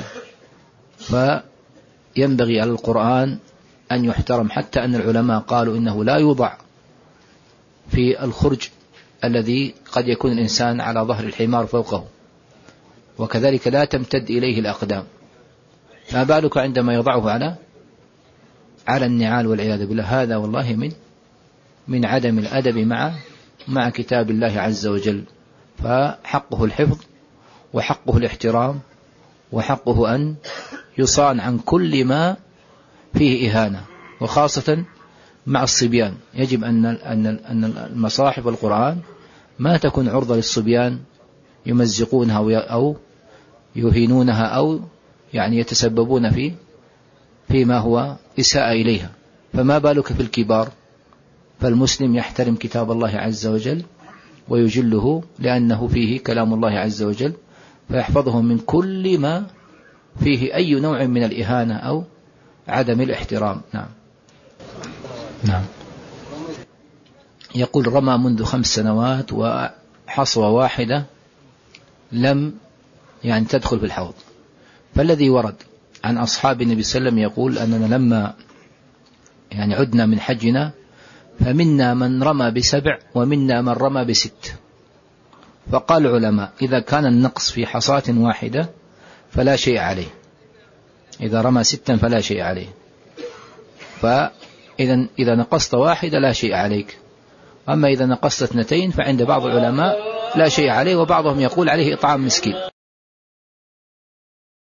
فينبغي على القرآن أن يحترم، حتى أن العلماء قالوا إنه لا يوضع في الخرج الذي قد يكون الإنسان على ظهر الحمار فوقه، وكذلك لا تمتد إليه الأقدام، ما بالك عندما يضعه على على النعال والعياذ بالله. هذا والله من من عدم الأدب مع مع كتاب الله عز وجل، فحقه الحفظ وحقه الاحترام وحقه أن يصان عن كل ما فيه إهانة، وخاصة مع الصبيان. يجب أن أن أن المصاحف والقرآن ما تكون عرضة للصبيان يمزقونها أو يهينونها أو يعني يتسببون في فيما هو إساءة إليها، فما بالك في الكبار. فالمسلم يحترم كتاب الله عز وجل ويجله لأنه فيه كلام الله عز وجل، فيحفظه من كل ما فيه أي نوع من الإهانة أو عدم الاحترام. نعم نعم. يقول: رمى منذ خمس سنوات وحصوة واحدة لم يعني تدخل في الحوض، فالذي ورد عن أصحاب النبي صلى الله عليه وسلم يقول أننا لما يعني عدنا من حجنا فمنا من رمى بسبع ومنا من رمى بست. فقال العلماء: إذا كان النقص في حصاة واحدة فلا شيء عليه، إذا رمى ستا فلا شيء عليه، فإذا إذا نقصت واحدة لا شيء عليك. أما إذا نقصت اثنتين فعند بعض العلماء لا شيء عليه، وبعضهم يقول عليه إطعام مسكين.